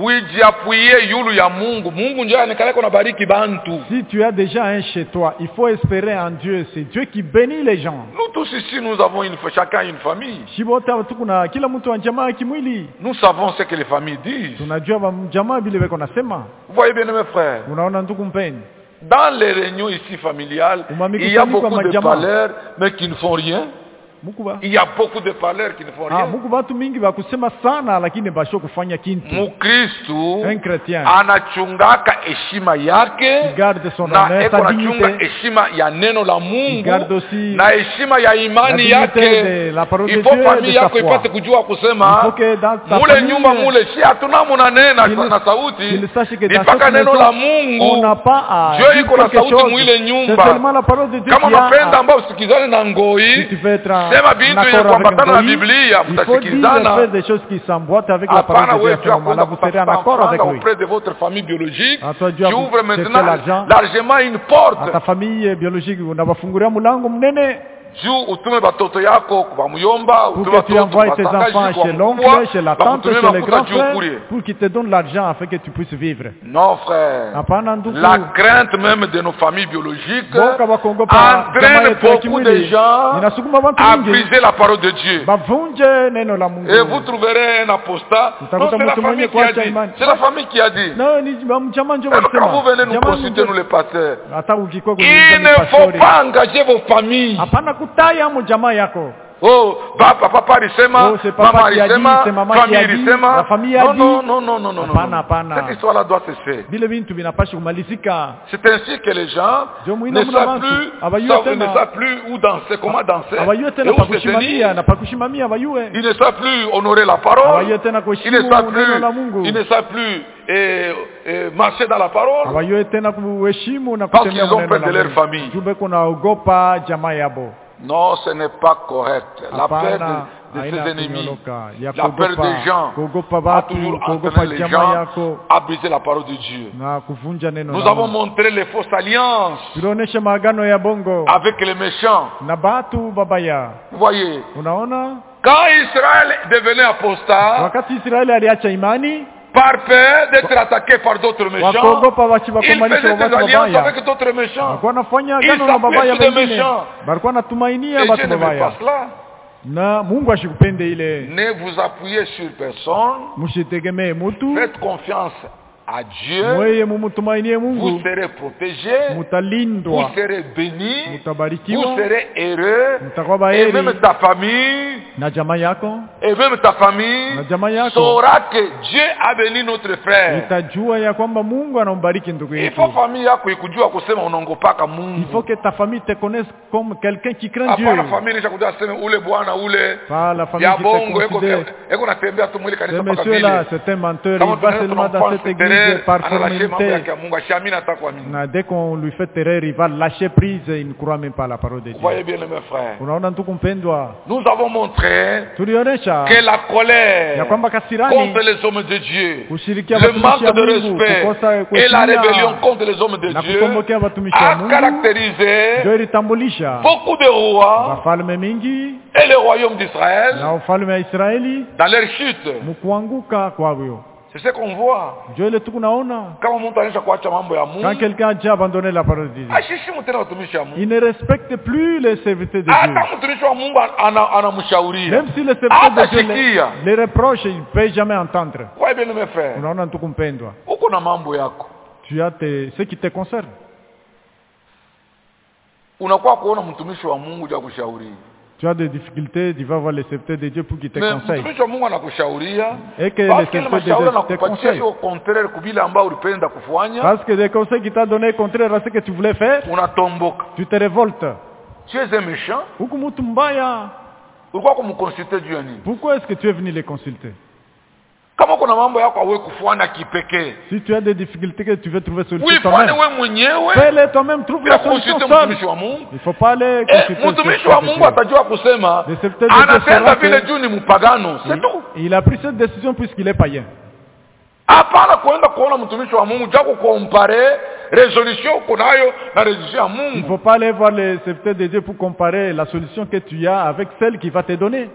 ujiapuie yulu ya Mungu. Mungu ndio anakaleka na bariki bantu. Si tu as déjà un chez toi, il faut espérer en Dieu. C'est Dieu qui bénit les gens. Nous tous ici, nous avons une, chacun une famille. Shibota tukuna kila mtu wa jamaa kimwili. Nous savons ce que les familles disent. Tunajua ba jamaa vile weko nasema. Vous voyez bien mes frères. Unaona ndugu mpenzi. Dans les réunions ici familiales, il y a beaucoup de parleurs, mais qui ne font rien. Mukuba. Il y a beaucoup de parleurs qui ne font Ah, rien. Mungu watu mingi wa kusema sana lakini basho kufanya kintu. Mukristo Un chrétien anachungaka heshima yake garde son na honneur, eko sa nachunga dignité. heshima ya neno la Mungu garde aussi na heshima ya la imani dignité yake. de la parole de Il faut Dieu et de famille sa yako foi. ipate kujua Il kusema faut que dans ta mule famille, nyumba mule si hatuna munanena qu'il- na sauti qu'il sache que ni dans mpaka cette neno maison, la on Mungu. n'a pas à Dieu dire iko na quelque sauti chose. mwile C'est nyumba. seulement la parole de Dieu Kama qui a unapenda à- ambao usikizane na si ngoi, tu veux être en sema bintu yenye accord avec kuambatana na un pays, Biblia, il faut dire mtasikizana. faire des choses qui s'emboîtent avec la Hapana parole de wewe Dieu. tu as À ce moment-là, vous serez en accord avec lui. auprès de votre famille biologique. Ah, toi, Tu Dieu a ouvres cherché maintenant l'argent. largement une porte. À ta famille biologique, unawafungulia mlango mnene Juu utume batoto yako kwa muyomba, pour utume que tu batoto envoies kwa tes sangaji, enfants kwa chez mkubwa, l'oncle, chez la tante, bakutume chez les makuta grands juu frères, kulie. pour qu'ils te donnent l'argent afin que tu puisses vivre. Non frère. Hapana ndugu. La crainte même de nos familles biologiques Boka bakongo pa jamaa entraîne yetu ya beaucoup kimwili. de gens Inasukuma watu à wengi briser la parole de Dieu. bavunje neno la Mungu. Et vous trouverez un apostat. Utakuta Non, c'est la mtu famille mwenye qui a kuacha dit. imani. C'est la famille qui a dit. No, ni jamaa ndio Et quand wanasema. vous venez nous Jamaa consulter, nous ndio- les pasteurs, hata ukikuwa kwenye il ne faut pas engager vos familles. hapana kutaya mu jamaa yako. Oh, papa, papa alisema, Oh, c'est papa maman qui a dit, alisema, c'est maman qui famille a dit, alisema. la famille a non, dit. non, non, non, non, non, Hapana, non. hapana. Cette histoire-là doit cesser. Vile vintu vinapaswa kumalizika. C'est ainsi que les gens Ndio muhimu ne mna savent bantu. plus, Abayue savent- tena. ne savent plus où danser, comment danser, Abayue et tena où se pakushimamia tenir. na pakushimamia abayue. Ils ne savent plus honorer la parole. Abayue tena Ils kuheshimu ne savent neno la plus, Mungu. ils ne savent plus eh, eh, marcher dans la parole. Abayue tena kuheshimu na Parce kutembea qu'ils ont neno peur la de leur Mungu. famille. Jumbe kunaogopa jamaa yabo. Non, ce n'est pas correct. La peur Hapana, de, de haina ses ennemis, kunyoloka. Ya la peur kuogopa- des gens kuogopa a watu, toujours kuogopa entraîné les jamaa gens yako à briser la parole de Dieu. na kuvunja neno Nous la avons Mungu. montré les fausses alliances Tulionyesha maagano ya bongo avec les méchants. na batu babaya. Vous voyez, Unaona? quand Israël devenait apostat, Wakati Israeli aliacha imani, par peur d'être attaqué par d'autres méchants, Wakogopa il wachibakomanisha faisait des watu alliances babaya. avec d'autres méchants. Walikuwa wanafanya Il agano na babaya s'appelait tous des wengine. méchants. Walikuwa wanatumainia Et watu Dieu n'aimait babaya. pas cela. Na Mungu ashikupende ile. Ne vous appuyez sur personne. Msitegemee mtu. Faites confiance à Dieu. Mweye mumutumainie Mungu. Vous serez protégés. Mutalindwa. Vous serez bénis. Mutabarikiwa. Vous serez heureux. Mutakuwa Et baheri. même ta famille. Na jamaa yako. Et même ta famille Na jamaa yako. saura que Dieu a béni notre frère. Itajua ya kwamba Mungu anambariki ndugu Il yetu. faut famille yako ikujua kusema unaongopaka Mungu. Il faut que ta famille te connaisse comme quelqu'un qui craint Dieu. Hapana famille nisha kujua sema ule bwana ule. Pas la famille Ya qui te bongo eko considère. eko natembea tu mwili Ce kanisa mpaka monsieur-là, vile. c'est un menteur. Kama Il va tunaweza seulement dans tunamfanya cette église terere, par analashia mambo yake formalité. ya Mungu, ashamini hata kwa nini. Na dès qu'on lui fait terreur, il va lâcher prise et il ne croit même pas à la parole de Vous voyez Dieu. bien mes frères. Unaona ndugu mpendwa, Nous avons montré tulionyesha que la colère ya kwamba kasirani contre les hommes de Dieu, kushirikia le watumishi manque wa de Mungu, respect kukosa et la kuheshimia rébellion contre les hommes de na Dieu kutombokea watumishi wa a Mungu caractérisé ndio ilitambulisha beaucoup de rois wafalme mingi et le royaume d'Israël na ufalme wa Israeli dans leur chute. mkuanguka kwao. C'est ce qu'on voit. Ndio ile tu kunaona Kama mtu anaisha kuacha mambo ya quand Mungu, quelqu'un a déjà abandonné la parole de Dieu, ashishimu tena watumishi wa Mungu. il ne respecte plus les serviteurs de Dieu. Hata mtumishi wa Mungu ana- anamshauria. Même si les serviteurs de Dieu Hatashikia. les, les reprochent, il ne peut jamais entendre. Kwa hivyo mes frères, Unaona ndugu mpendwa, uko na mambo yako. tu as tes, ce qui te concerne. Unakuwa kuona mtumishi wa Mungu ja kushauri. Tu as des difficultés, tu vas voir les serviteurs de Dieu pour qu'ils te Mais conseillent. mtumishi wa Mungu anakushauria. Et que Parce les que serviteurs de mashauri Dieu te anakupatia conseillent. sio contraire kubila ambao ulipenda kufanya, Parce que les conseils qu'il t'a donné contraire à ce que tu voulais faire, unatomboka. tu te révoltes. Tu es un méchant. Huku mtu mbaya. Ulikuwa kumconsulter juu ya nini? Pourquoi est-ce que tu es venu les consulter? Kama kuna mambo yako hawe kufanya kipekee, Si tu as des difficultés que tu veux trouver solution uifanye toi-même, wewe mwenyewe. fais-les toi-même, trouve Bila la solution consulter seul. mtumishi wa Mungu. Il ne faut pas aller Eh, consulter mtumishi le wa serviteur de Mungu Dieu. atajua kusema Le serviteur de Dieu anatenda saura vile que- juu ni mpagano. C'est tout. Il a pris cette décision puisqu'il est païen. Hapana kuenda kuona mtumishi wa Mungu jako kukompare resolution uko nayo na resolution ya Il ne Mungu. faut pas aller voir les serviteurs de Dieu pour comparer la solution que tu as avec celle qu'il va te donner.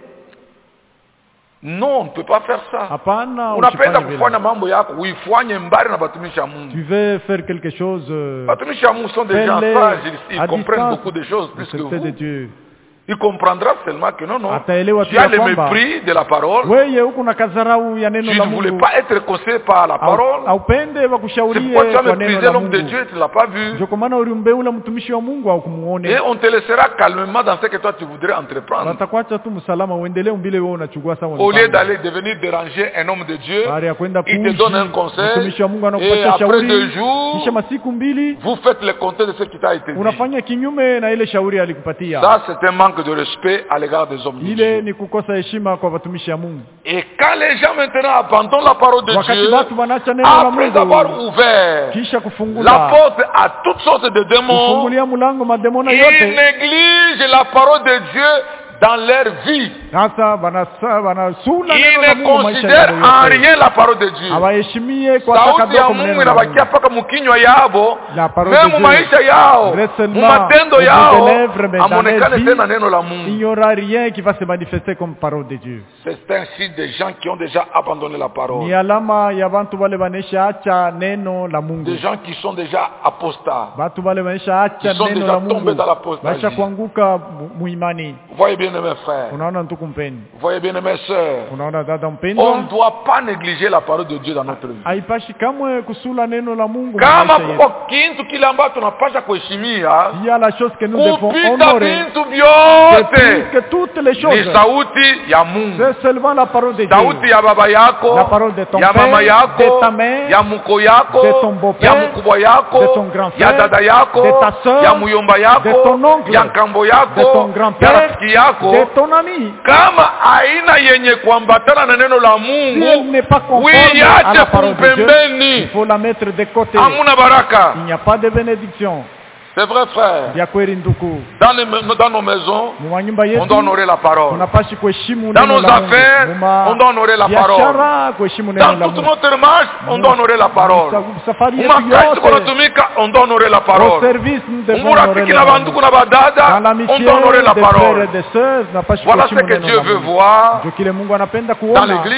Non, on ne peut pas faire ça. Hapana, Unapenda usifanye kufanya vile. mambo yako uifanye mbali na watumishi wa Mungu. Tu veux faire quelque chose, euh, Watumishi wa Mungu sont des gens fais-le sages, ils, ils à comprennent distance. beaucoup de choses Le plus que serviteur de vous. Dieu. Il comprendra seulement que non, non. Ataelewa Tu as tu le ya kwamba mépris de la parole. wewe huko na kadharau ya neno Tu la ne voulais Mungu. pas être conseillé par la parole. Haupende C'est wakushaurie pourquoi tu as kwa neno méprisé la l'homme de Mungu. Dieu, tu ne l'as pas vu. Ndio kwa maana ulimbeula mtumishi wa Mungu au kumuone. Et on te laissera calmement dans ce que toi tu voudrais entreprendre. Watakuacha tu msalama uendelee umbile wewe unachukua sawa. Au lieu d'aller devenir déranger un homme de Dieu, Baada ya kwenda il te kuishi, donne un conseil. mtumishi wa Mungu Et anakupatia après deux shauri. jours, Kisha masiku mbili vous faites le compte de ce qui t'a été dit. unafanya kinyume na ile shauri alikupatia. Ça, c'est un manque de respect à l'égard des hommes de Ile Dieu. ni kukosa heshima kwa watumishi wa Mungu. Et quand les gens maintenant abandonnent la parole de Wakati Dieu, watu wanacha neno la après avoir Mungu ouvert kisha la kufungula porte à toutes sortes de démons, kufungulia mlango mademona ils yote, négligent la parole de Dieu dans leur vie. sasa wanasa wanasula Ils neno la ne Mungu maisha considèrent yao en yote. rien la parole de Dieu. Hawaheshimie kwa Sauti ya takadoko Mungu neno la inabakia Mungu. paka mukinywa yabo, La parole de memu Dieu maisha yao, reste seulement mumatendo au bout yao, des lèvres, mais dans amonekane les tena vies, neno la Il Mungu. n'y aura rien qui va se manifester comme parole de Dieu. C'est ainsi des gens qui ont déjà abandonné la Ni parole. alama ya bantu wale wanesha acha neno la Mungu. Des gens qui sont déjà apostats. Batu wale wanesha acha Ils sont neno déjà la tombés Mungu. dans l'apostasie. Baisha kuanguka mu- muimani. Vous voyez bien mes frères, Unaona ndugu mpeni. vous voyez bien mes sœurs. Unaona dada On mpendwa. ne doit pas négliger la parole de Dieu dans notre vie. Haipashi kamwe kusula neno la Mungu. Kama maisha yetu. kwa kintu kile ambacho tunapasha kuheshimia, Il y a la chose que nous devons kupita honorer. vintu C'est plus vyote que toutes les ni choses. sauti ya Mungu. C'est seulement la parole de Dieu. Sauti ya baba yako, La parole de ton ya mama père, yako, de ta mère, ya mko yako, de ton beau-père, ya mkubwa yako, de ton grand ya frère, dada yako, de ta sœur, ya muyomba yako, de ton oncle, ya nkambo de yako, ton ya grand-père, rafiki yako. de ton ami. Kama aina yenye kuambatana na neno la Si elle Mungu, n'est pas conforme à uiache la parole de Dieu, il pembeni. faut la mettre de côté. Hamuna baraka. Il n'y a pas de bénédiction. C'est vrai, frère. Vya kweli ndugu. Dans, les- dans nos maisons, Mumanyumba on yetu doit honorer la parole. tunapashi kuheshimu Dans neno nos la Mungu. affaires, Muma on doit honorer la parole. biashara kuheshimu neno Dans la toute Mungu. notre marche, on doit honorer la parole. Sa- Safari yetu Umakazi yote tunatumika, on doit honorer la au parole. service nous devons honorer Umurafiki la na Mungu. banduku na Dans badada, on l'amitié doit honorer la des frères et parole. des sœurs tunapashi Voilà ce kuheshimu que neno Dieu la veut Mungu. voir Ndio kile Mungu anapenda dans kuona l'église,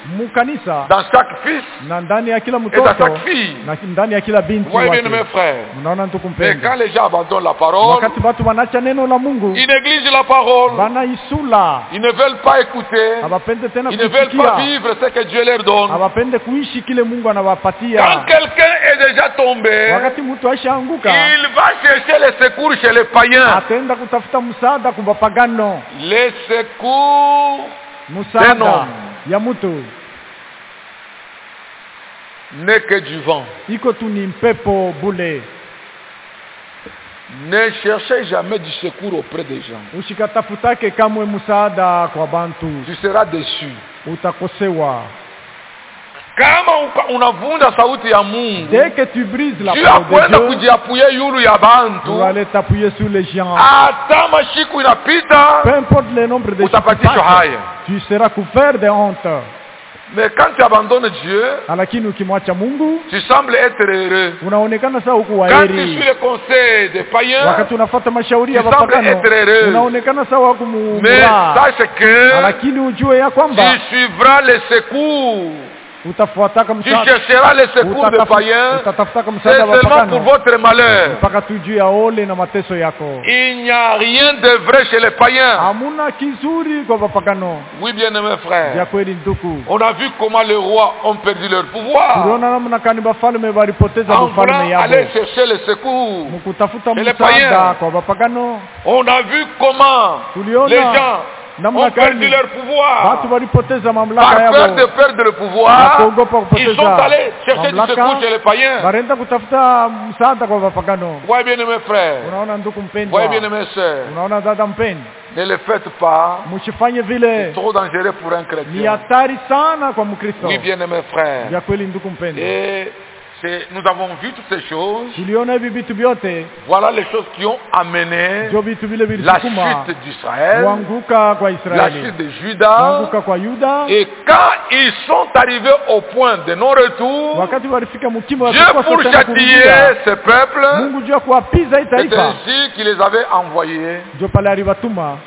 Mukanisa dans chaque fils na ndani ya kila et dans mtoto chaque fille. na ndani ya kila binti Vous voyez bien, mes wake. frères. Mnaona ndugu Mais mpendwa, quand les gens abandonnent la parole, wakati watu wanacha neno la Mungu ils négligent la parole. banaisula, Ils ne veulent pas écouter. hawapende tena Ils ne veulent pas kusikia, vivre ce que Dieu leur donne. hawapende kuishi kile Mungu Quand anawapatia. quelqu'un est déjà tombé, Wakati mtu aishaanguka, il va chercher les secours chez les païens. ataenda kutafuta msaada kwa wapagano. Les secours Msaada Venom. ya mtu n'est que du vent. iko tu ni mpepo bule. Ne cherchez jamais du secours auprès des gens. Usikatafutake kamwe msaada kwa bantu, Tu seras déçu. utakosewa. Kama uka- unavunja sauti ya Mungu, Dès que tu brises la Dieu parole akwenda de Dieu, kujiapuye yulu ya tu bantu. vas aller t'appuyer sur les gens. Hata mashiku inapita, Peu importe le nombre de jours qui utapatishwa passent, haya. tu seras couvert de honte. Mais quand tu abandonnes Dieu, Lakini ukimwacha Mungu, tu sembles être heureux. unaonekana sawa huku Quand tu waheri. suis le conseil des païens, Wakati unafuata mashauri ya tu sembles wapagano, être heureux. unaonekana sawa huku Mais mura. sache que Lakini ujue ya kwamba tu suivras les secours. utafuataka Tu msaada, chercheras les secours des païens. utatafutaka C'est msaada wa seulement pour wapagano votre malheur. mpaka tujue ya ole na mateso yako. Il n'y a rien de vrai chez les païens. Hamuna kizuri kwa wapagano. Oui, bien-aimés Ya frères. kweli ndugu, On a vu comment les rois ont perdu leur pouvoir. tuliona namna kani bafalme walipoteza En ufalme voulant aller yao chercher les secours. mkutafuta Et les msaada païens. kwa wapagano. On a vu comment Tuliona les gens namna ont perdu gani leur pouvoir. watu walipoteza mamlaka Par peur yao, de perdre le na pouvoir, kuogopa ils sont kupoteza allés chercher du secours mamlaka, chez les païens. wanaenda kutafuta msaada kwa wapagano. Voyez bien mes frères. Unaona ndugu mpendwa, Voyez bien mes sœurs. unaona dada mpendwa, Ne le faites pas. msifanye C'est vile, trop dangereux pour un ni chrétien. hatari sana kwa Mkristo. Oui, bien mes frères. Ya kweli ndugu mpendwa, Et c'est- nous avons vu toutes ces choses. tuliona hivi vitu vyote, Voilà les choses qui ont amené ndio vitu vile la vilisukuma chute d'Israël, kuanguka kwa la Israeli, chute de Juda. kuanguka kwa Yuda. Et quand ils sont arrivés au point de non-retour, Wakati walifika mkimo wa Dieu kukosa pour tena châtier kurudia, ce peuple, Mungu juu ya kuwapiza hii c'est taifa, ainsi qu'il les avait envoyés ndio pale aliwatuma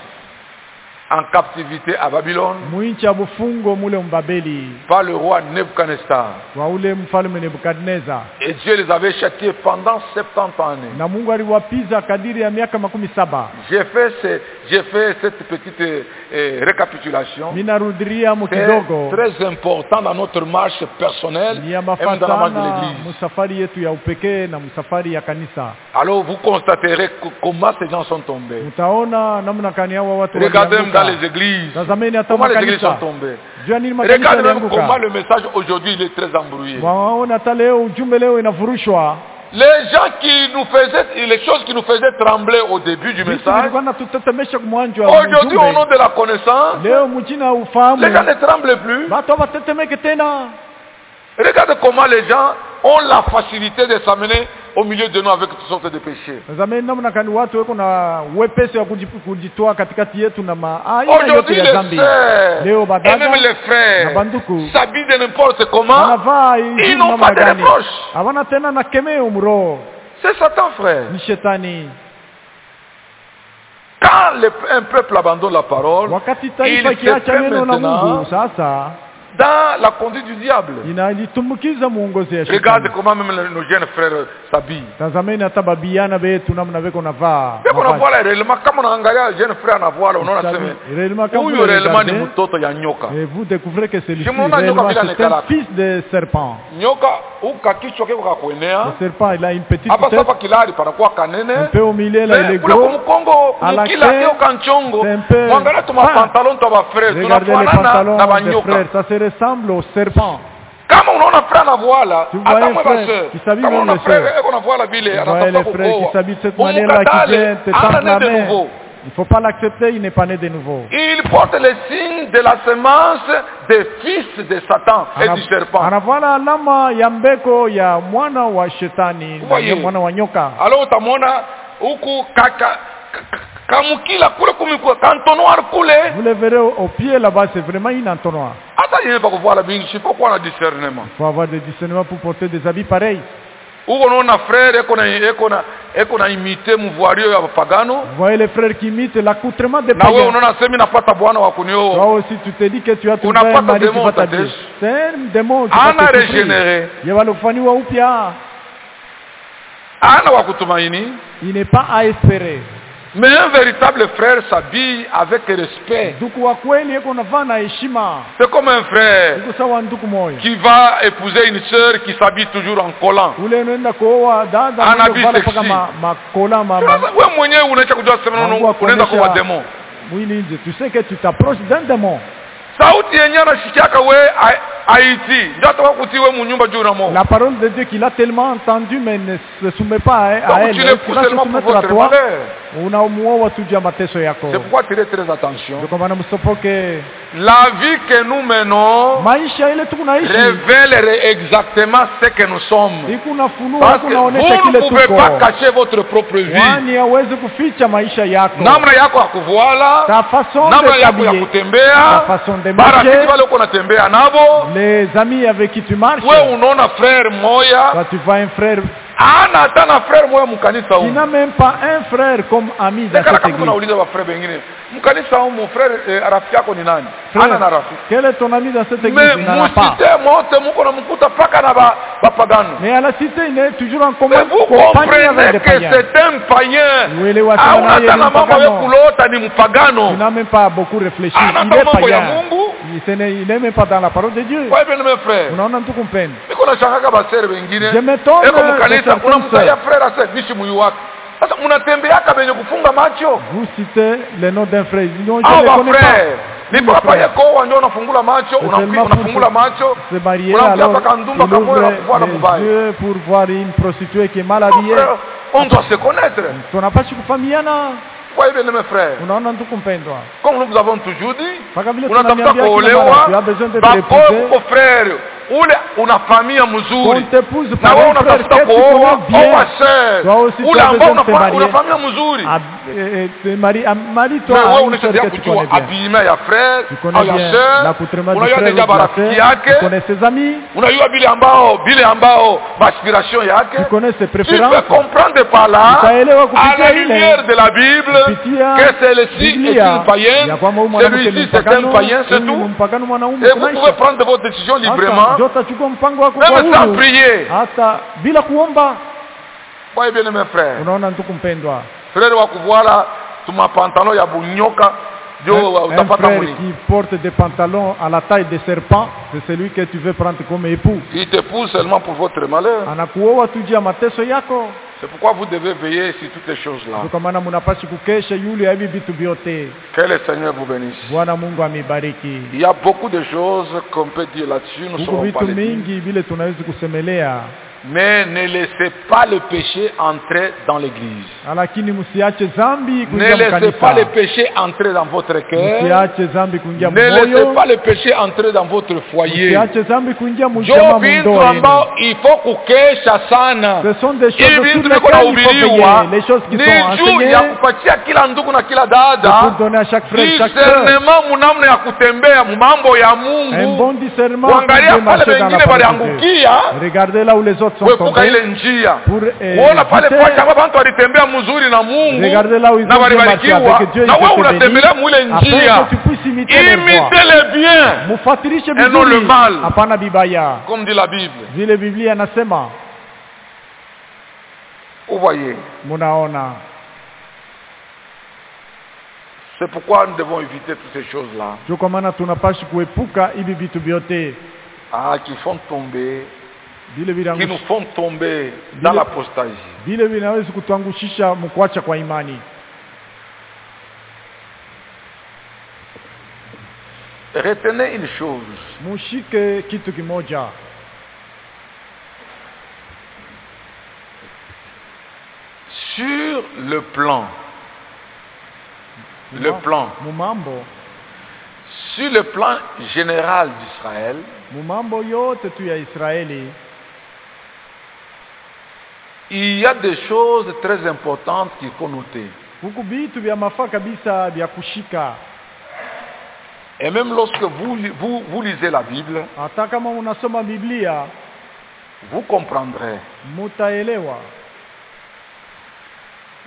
en captivité à Babylone mwinchi ya bufungo mule mbabeli par le roi Nebuchadnezzar. wa ule mfalme Nebukadneza, Et Dieu les avait châtiés pendant soixante années. na Mungu aliwapiza kadiri ya miaka makumi saba. J'ai fait, ce- j'ai fait cette petite euh, euh, récapitulation. Mimi narudilia mu C'est kidogo, très important dans notre marche personnelle ni ya et même mafaa dans la marche de sana l'Église. musafari yetu ya upekee na musafari ya kanisa. Alors vous constaterez que- comment ces gens sont tombés. Mtaona namna kani hawa watu Regardez même dans walianguka. les églises. Tazameni hata Comment les églises sont makanisa, tombées. jua nini makanisa Regardez même comment yalianguka. le message aujourd'hui il est très embrouillé. Waona hata leo ujumbe leo inafurushwa. Les gens qui nous faisaient, les choses qui nous faisaient trembler au début du Vitu message, vilikuwa natutetemesha kumwanjo wa aujourd'hui au nom ujumbe, de la connaissance, leo mjina ya ufahamu les gens ne tremblent plus. watu hawatetemeke tena. Regardez comment les gens ont la facilité de s'amener au milieu de nous avec toutes sortes de péchés. Tazameni namna kani watu weko na wepesi wa kujipu- kujitoa katikati yetu na ma- aina yote Aujourd'hui, ya les dhambi. sœurs Leo et badada même les na frères banduku s'habillent de n'importe comment. wanavaa Ils hivi n'ont namna pas de gani, reproche. hawana tena na kemeo mroho, C'est Satan, frère. ni shetani. Quand le- un peuple abandonne la parole, Wakati il taifa se ikiacha fait neno la maintenant Mungu sasa dans la conduite du diable. inalitumbukiza muongozi ya Regarde shetani. comment même les- nos jeunes frères s'habillent. Tazameni hata babiana betu namna beko navaa Dès qu'on mavazi. voit réellement, comme on angalia jeune frère anavuala, unaona Sabi- sema réellement, quand huyu vous le réellement ni regardez, mtoto ya nyoka. et vous découvrez que celui-ci Je m'en ai réellement nyoka vile c'est un anakalaka. fils de serpent. Nyoka uka kichwa kiko kakuenea. Le serpent il a une petite Hapa tête, sasa kilari panakuwa un kanene. peu au milieu là il Mais est kule gros. kumkongo À la mukila queue, kio kanchongo. c'est un peu Mwangalia tuma fin. pantalon twa ba frère, Regardez les tunafanana pantalons na des banyoka. frères, ça se ressemble au serpent. Kama unaona frère na voila, Tu vois hata un mwe frère baseur. qui s'habille Kama même unaona le frère sœur. eko na voila vile, Tu vois anatafuta les frères qui kukoa. s'habillent de cette manière-là, qui Umukatale, viennent te ana tendre né la de main. nouveau. Il ne faut pas l'accepter, il n'est pas né de nouveau. Il porte les signes de la semence des fils de Satan et du serpent. Anavala alama ya mbeko ya mwana wa shetani na Voyez. ya mwana wa nyoka. Alors utamwona huku kaka ka- kamukila kule kumikuwa kantonoir kule. Vous le verrez au, au pied là-bas, c'est vraiment une entonnoir. Hata yeye pa kuvala bingi, je sais pas quoi na discernement. Il faut avoir des discernements pour porter des habits pareils. Uko naona frère eko na eko na et qu'on a imité mvoirio ya pagano. Vous voyez les frères qui imitent l'accoutrement des Na wewe païens. unaona sema napata bwana wa Toi kunioa. aussi, tu te dis que tu as trouvé Unapata un mari qui démon, va t'habiller. Tadej. C'est un démon qui Ana va te souffrir. régénéré. Yewalofaniwa upya. Ana wa kutumaini. Il n'est pas à espérer. Mais un véritable frère s'habille avec respect. Ndugu wa kweli yeko navaa na heshima. C'est comme un frère Ndugu sawa ndugu moyo. qui va épouser une sœur qui s'habille toujours en collant. Ule unaenda kuoa dada Ana mwenye kuvala bisexy. paka ma- makola ma, ma, Sasa wewe mwenyewe unaacha kujua sema Mungu no, unaenda akuonesha kwa demo. mwili nje. Tu sais que tu t'approches d'un démon. Sauti yenyewe anashikiaka we Haiti. Ndio atakuwa kutiwe munyumba juu na mo. La parole de Dieu qu'il a tellement entendu mais ne se soumet pas à, à Donc elle. tu Elle l'épouses va se seulement pour soumettre à votre toi. malheur. Unamuoa tu juu ya mateso yako. C'est pourquoi tirer très attention. Ndio kwa maana msipoke La vie que nous menons maisha ile tunaishi révèle exactement ce que nous sommes. ikunafunua Parce que kunaonesha vous kile ne pouvez tuko. pas cacher votre propre vie. Kwani hawezi kuficha maisha yako. Namna yako ya kuvuala, Ta façon namna de yako ya t'habiller, ta kutembea, façon de marafiki marcher, wale uko unatembea nabo. les amis avec qui tu marches. Wewe unaona frère moya, Quand tu vois un frère ana hata na frère moya mkanisa qui huko. n'a même pas un frère comme ami dans Kama cette kama église. unauliza wa frère wengine, mkanisa huko mon frère eh, rafiki yako ni nani? Frère, Ana na rafiki. quel est ton ami dans cette église? Mais Il n'en a pas. musite mote muko na mkuta paka na ba bapagano. Mais à la cité, il est toujours en Mais commun, vous compagnie avec comprenez des que païens. c'est un païen. Oui, les Wasamana, Hauna il est tena un mambo ya pagano. kulota ni Tu mpagano. n'as même pas beaucoup réfléchi. Ana Il ta est mambo ya païen. Mungu. Il ce n'est- il n'est même pas dans la parole de Dieu. Kwa hivyo mes frères, Unaona mtu kumpenda. niko na shangaka basere wengine. Je m'étonne Eko de mkanisa certaines kuna mtaya sœurs. frère ase bishi muyu wake. Sasa mnatembeaka benye kufunga macho. Vous citez le nom d'un frère. Non, je Ah ne ba connais pas. frère. Nipo Mes hapa frères. yako ndio unafungula macho, C'est unakuwa seulement unafungula pour macho. se marier, Unakuwa alors hapa kandumba il kama ouvre wewe unakuwa na les mubaya. yeux pour voir une prostituée qui est mal Ah, habillée. frère, on doit se connaître. Tunapaswa kufahamiana. Kwa hivyo mes frères, Unaona mtu kumpendwa. comme nous vous avons toujours dit, Mpaka vile unatafuta tunaniambia kila mara, kuolewa tu as besoin d'être bako épousé. uko frère ule una familia mzuri On t'épouse na par wewe un frère unatafuta que tu kuoa connais bien. oa sœur Toi aussi, tu ule as ambao besoin de te una marier. una familia mzuri Ah, eh, eh, mari- ah, marie-toi na à wewe une sœur unasaidia que tu kujua connais bien. habillement ya frère Tu connais au ya bien sœur l'accoutrement du unajua frère ou deja de la barafiki sœur. yake Tu connais ses amis. unajua bile ambao bile ambao aspiration yake Tu connais ses tu peux préférences. comprendre par là Utaelewa à kupitia la ile. lumière de la Bible Kupitia que celle-ci est Biblia, une païenne ya kwamba huyu mwanamke ni celui-ci c'est un mpagano, païen c'est huyu ni tout mpagano mwanaume et vous kunaisha. pouvez prendre vos décisions librement Hata, ndio utachukua mpango wako kwa même sans huru. prier. Hata bila kuomba. Kwa bien mes frères, Unaona mtu kumpendwa. frère wa kuvuala tuma pantalon ya bunyoka ndio Un, un utapata frère muli. qui porte des pantalons à la taille de serpent, c'est celui que tu veux prendre comme époux. Il t'épouse seulement pour votre malheur. Anakuoa tu juu ya mateso yako. C'est pourquoi vous devez veiller sur toutes ces choses-là. Ndio kwa maana mnapaswa kukesha yule ya hivi vitu vyote. Que le Seigneur vous bénisse. Bwana Mungu amibariki. Il y a beaucoup de choses qu'on peut dire là-dessus, nous ne Huko saurons pas vitu les dire. mingi vile tunaweza kusemelea, Mais ne laissez pas le péché entrer dans l'église. lakini msiache dhambi Ne kuingia laissez pas le mkanisa. péché entrer dans votre cœur. Msiache dhambi kuingia Ne laissez moyo. pas le péché entrer dans votre foyer. Msiache dhambi kuingia Ndio mjamaa vitu mdogo. ambao il faut kukesha sana. Ce sont des Hivi choses sur vitu viko lesquelles il faut nahubiriwa veiller. Les choses qui ni sont juu enseignées ya kupatia kila ndugu na kila c'est pour dada donner à chaque frère, chaque sœur, discernement munamna ya kutembea mambo ya un Mungu. bon discernement pour Kuangalia bien pale marcher dans la wengine parole de waliangukia, Dieu. Regardez là où les autres sont kuepuka ile tombés. njia. Pour, eh, Kuona pale éviter- pacha ambapo watu walitembea mzuri na Mungu Regardez là où ils na ont bien marché walibarikiwa, avec Dieu, na ils wewe étaient bénis, unatembelea mwile njia. afin que tu puisses imiter leur voix. Imitez-les bien, Mufuatilishe et non le vizuri, mal. hapana bibaya. comme dit la Bible. Vile Biblia anasema, Vous voyez, munaona. c'est pourquoi nous devons éviter toutes ces choses-là, Ndio kwa maana tunapaswa kuepuka hivi vitu vyote ah, qui font tomber, vile qui nous vinaangusha, font tomber dans Vile- l'apostasie. vile vinaweza kutuangushisha mkuacha kwa imani. Retenez une chose, Mushike kitu kimoja, sur le plan, le plan, mumambo sur le plan général d'Israël, mumambo yote tu ya Israeli il y a des choses très importantes qu'il faut noter. huku vitu vya mafaa kabisa vya kushika. Et même lorsque vous, li- vous, vous lisez la Bible, Hata kama unasoma Biblia vous comprendrez mutaelewa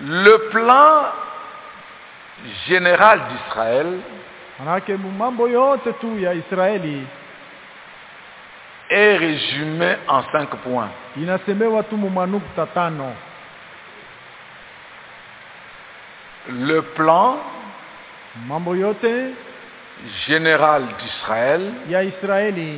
Le plan général d'Israël manake mambo yote tu ya Israeli est résumé en cinq points. inasemewa tu mumanukta tano. Le plan Mambo yote général d'Israël ya Israeli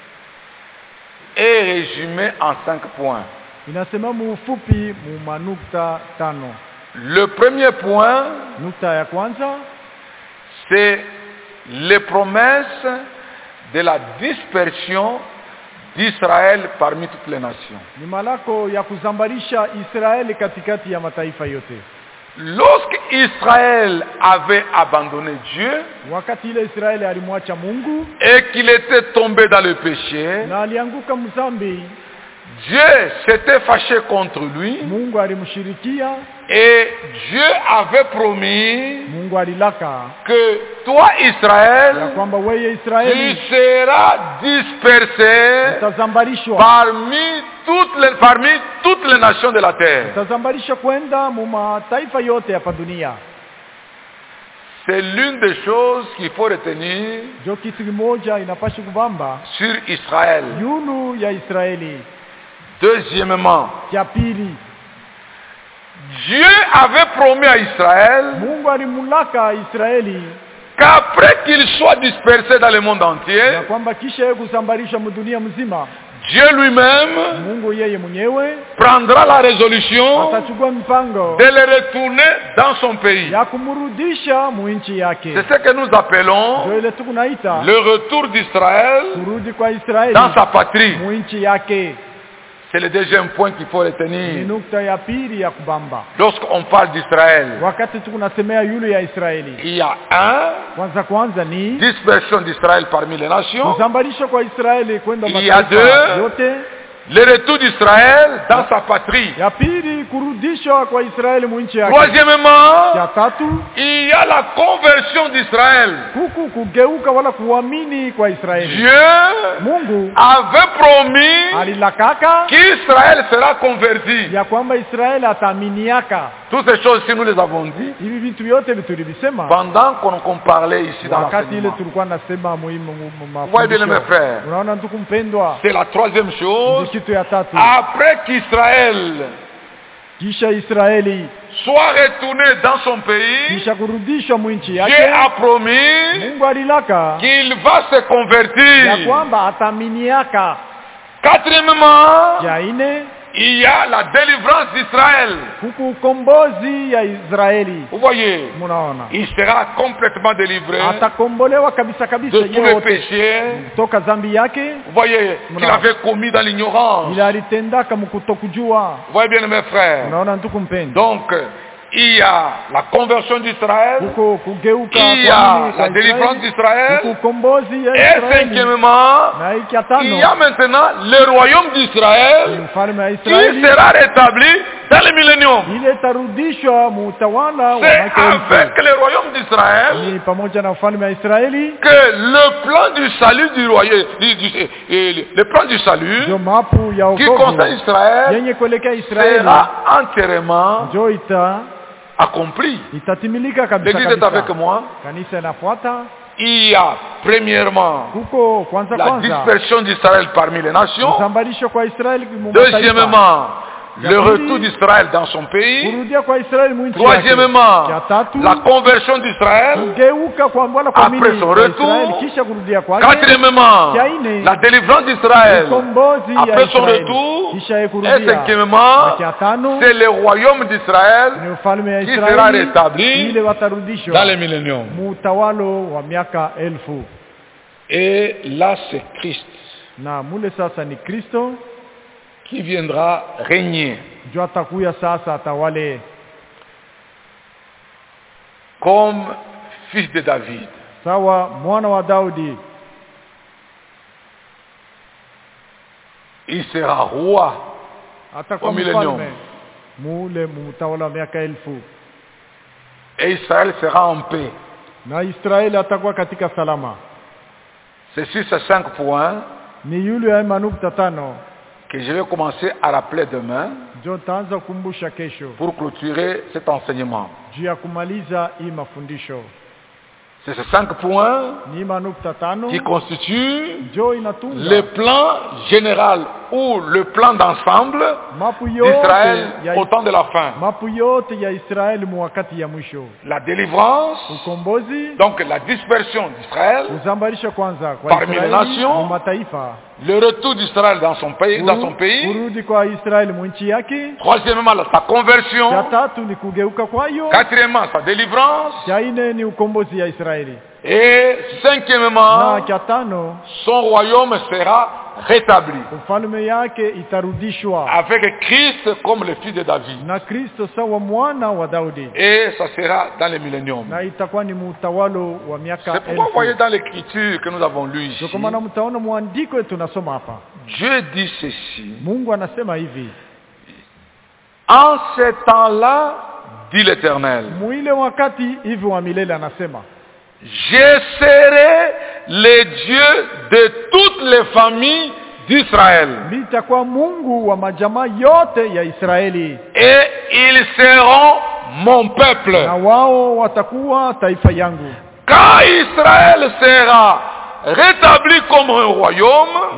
est résumé en cinq points. inasema muufupi mumanukta tano. Le premier point, Nukta ya kwanza c'est les promesses de la dispersion d'Israël parmi toutes les nations. ni malako ya kuzambarisha Israeli katikati ya mataifa yote. Lorsque Israël avait abandonné Dieu Wakati ile Israeli alimwacha Mungu et qu'il était tombé dans le péché, na alianguka mzambi, Dieu s'était fâché contre lui Mungu alimshirikia, et Dieu avait promis Mungu alilaka que toi ya Israël, kwamba wewe tu Israeli seras dispersé utazambarishwa parmi toutes les, parmi toutes les nations de la terre. utazambarisha kwenda mu mataifa yote hapa dunia. C'est l'une des choses qu'il faut retenir Jo kitu kimoja inapaswa kubamba sur Israël. yulu ya Israeli. Deuxièmement, Cha pili, Dieu avait promis à Israël Mungu alimulaka Israeli qu'après qu'il soit dispersé dans le monde ya entier, kwamba kisha yeye kusambarisha dunia mzima, Dieu lui-même Mungu yeye mwenyewe prendra la résolution atachukua mpango de le retourner dans son pays. ya kumrudisha muinchi yake. C'est ce que nous appelons Ndio ile tukunaita le retour d'Israël kurudi kwa Israeli dans sa patrie. muinchi yake. C'est le deuxième point qu'il faut Ni retenir nukta ya pili ya kubamba lorsqu'on parle d'Israël. wakati tukunasemea yulu ya Israeli. Il y a un, Kwanza kwanza ni dispersion d'Israël parmi les nations. kusambarisha kwa Israeli kwenda Il y a mataifa deux. yote. Le retour d'Israël dans sa patrie. Ya pili kurudishwa kwa Israeli muinchi yake. Troisièmement, Ya tatu il y a la conversion d'Israël. huku kugeuka wala kuamini kwa Israeli. Dieu Mungu avait promis alilakaka qu'Israël sera converti. ya kwamba Israeli ataaminiaka. Toutes ces choses, si nous les avons dit, Hivi vitu vyote tulivisema pendant qu'on qu'on parlait ici dans wakati ile l'enseignement. tulikuwa nasema muhimu Vous voyez bien, mes frères. Unaona ndugu mpendwa, C'est la troisième chose. ni kitu ya tatu. Après qu'Israël Kisha Israeli soit retourné dans son pays, kisha kurudishwa mwinchi Dieu yake, a promis Mungu alilaka qu'il va se ya convertir. kwamba ataminiaka. Quatrièmement, Ya ine il y a la délivrance d'Israël. huku ukombozi ya Israeli. Vous voyez, Munaona il sera complètement délivré atakombolewa kabisa kabisa de tous les yote péchés, kutoka zambi yake vous voyez, qu'il avait commis dans l'ignorance. ile alitendaka mkutokujua. Vous voyez bien, mes frères. Unaona ndugu mpendwa, Donc, il y a la conversion d'Israël, huko kugeuka il y kwa a nini kwa la délivrance Israeli, d'Israël, huko ukombozi ya et Israeli, cinquièmement, na hiki ya il y a tano maintenant le royaume d'Israël mfalme wa qui Israeli sera rétabli dans le millénium. ile itarudishwa muutawala wa C'est miaka elfu. avec le royaume d'Israël Ni pamoja na ufalme wa Israeli que le plan du salut du royaume, du, du- et le plan du salut ndio mapu ya qui wokovu concerne Israël yenye kuelekea Israeli sera entièrement ndio ita accompli. itatimilika kabisa L'église est avec kabisa. moi. Kanisa inafuata Il y a premièrement huko kwanza la kwanza dispersion d'Israël parmi les nations. kusambalisho kwa Israeli mu mataifa. Deuxièmement, Ya le pili, retour d'Israël dans son pays. kurudia kwa Israeli mwinchi yake. Troisièmement, Ya tatu la conversion d'Israël. kugeuka kwa Bwana kwa Après mini son kwa retour. Israeli kisha kurudia kwake. Quatrièmement, Ya ine, la délivrance d'Israël. ukombozi ya Après son Israeli retour. kisha yeye Et kurudia. cinquièmement, Ya tano c'est le royaume d'Israël ni ufalme ya qui sera Israeli rétabli ile watarudishwa dans le millénium. muutawalo wa miaka elfu. Et là, c'est Christ Na mule sasa ni Kristo qui viendra régner ndio atakuya sasa atawale comme fils de David. sawa mwana wa Daudi. Il sera roi Atakuwa Au millennium. mfalme mule muutawala wa miaka elfu, et Israël sera en paix. na Israeli atakuwa katika salama. C'est sur ces cinq points Ni yule ya manukta tano que je vais commencer à rappeler demain. Ndio taanza kukumbusha kesho. Pour clôturer cet enseignement. Juu ya kumaliza hii mafundisho. C'est ces cinq points qui constituent le plan général ou le plan d'ensemble d'Israël au temps de la fin. La délivrance, donc la dispersion d'Israël parmi les nations, le retour d'Israël dans son pays, dans son pays. Troisièmement, sa conversion. Quatrièmement, sa délivrance. Et cinquièmement, son royaume sera rétabli avec Christ comme le fils de David. Et ça sera dans le millénium. C'est pourquoi vous voyez dans l'écriture que nous avons lu ici, Dieu dit ceci. En ce temps-là, dit l'Éternel, je serai le Dieu de toutes les familles d'Israël. Et ils seront mon peuple. Quand Israël sera rétabli comme un royaume,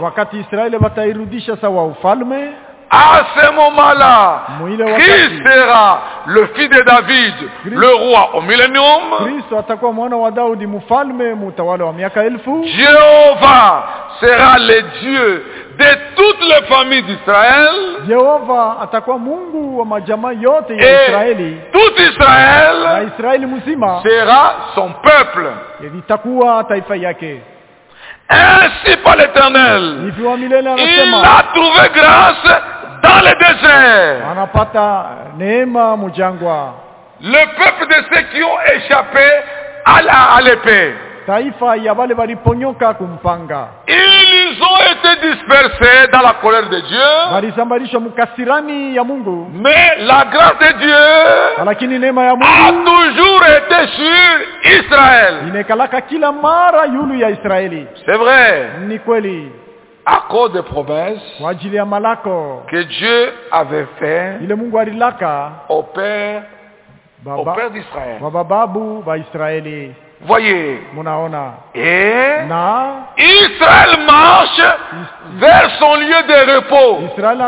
à ce moment-là, Christ sera le fils de David, le roi au millénium. Jéhovah sera le Dieu de toutes les familles d'Israël. Et tout Israël sera son peuple. Ainsi par l'Éternel, il a trouvé grâce dans le désert. Le peuple de ceux qui ont échappé à l'épée. Ils ont été dispersés dans la colère de Dieu. Mais la grâce de Dieu a toujours été sur Israël. C'est vrai. À cause des promesses que Dieu avait fait au Père, au Père d'Israël. Voyez. Et Israël marche vers son lieu de repos.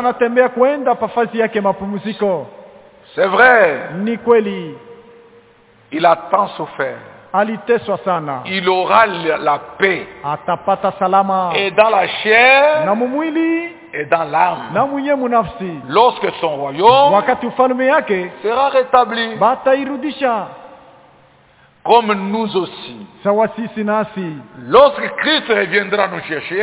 C'est vrai. Il a tant souffert. Il aura la paix. Et dans la chair et dans l'âme. Lorsque son royaume sera rétabli. Comme nous aussi. Lorsque Christ reviendra nous chercher,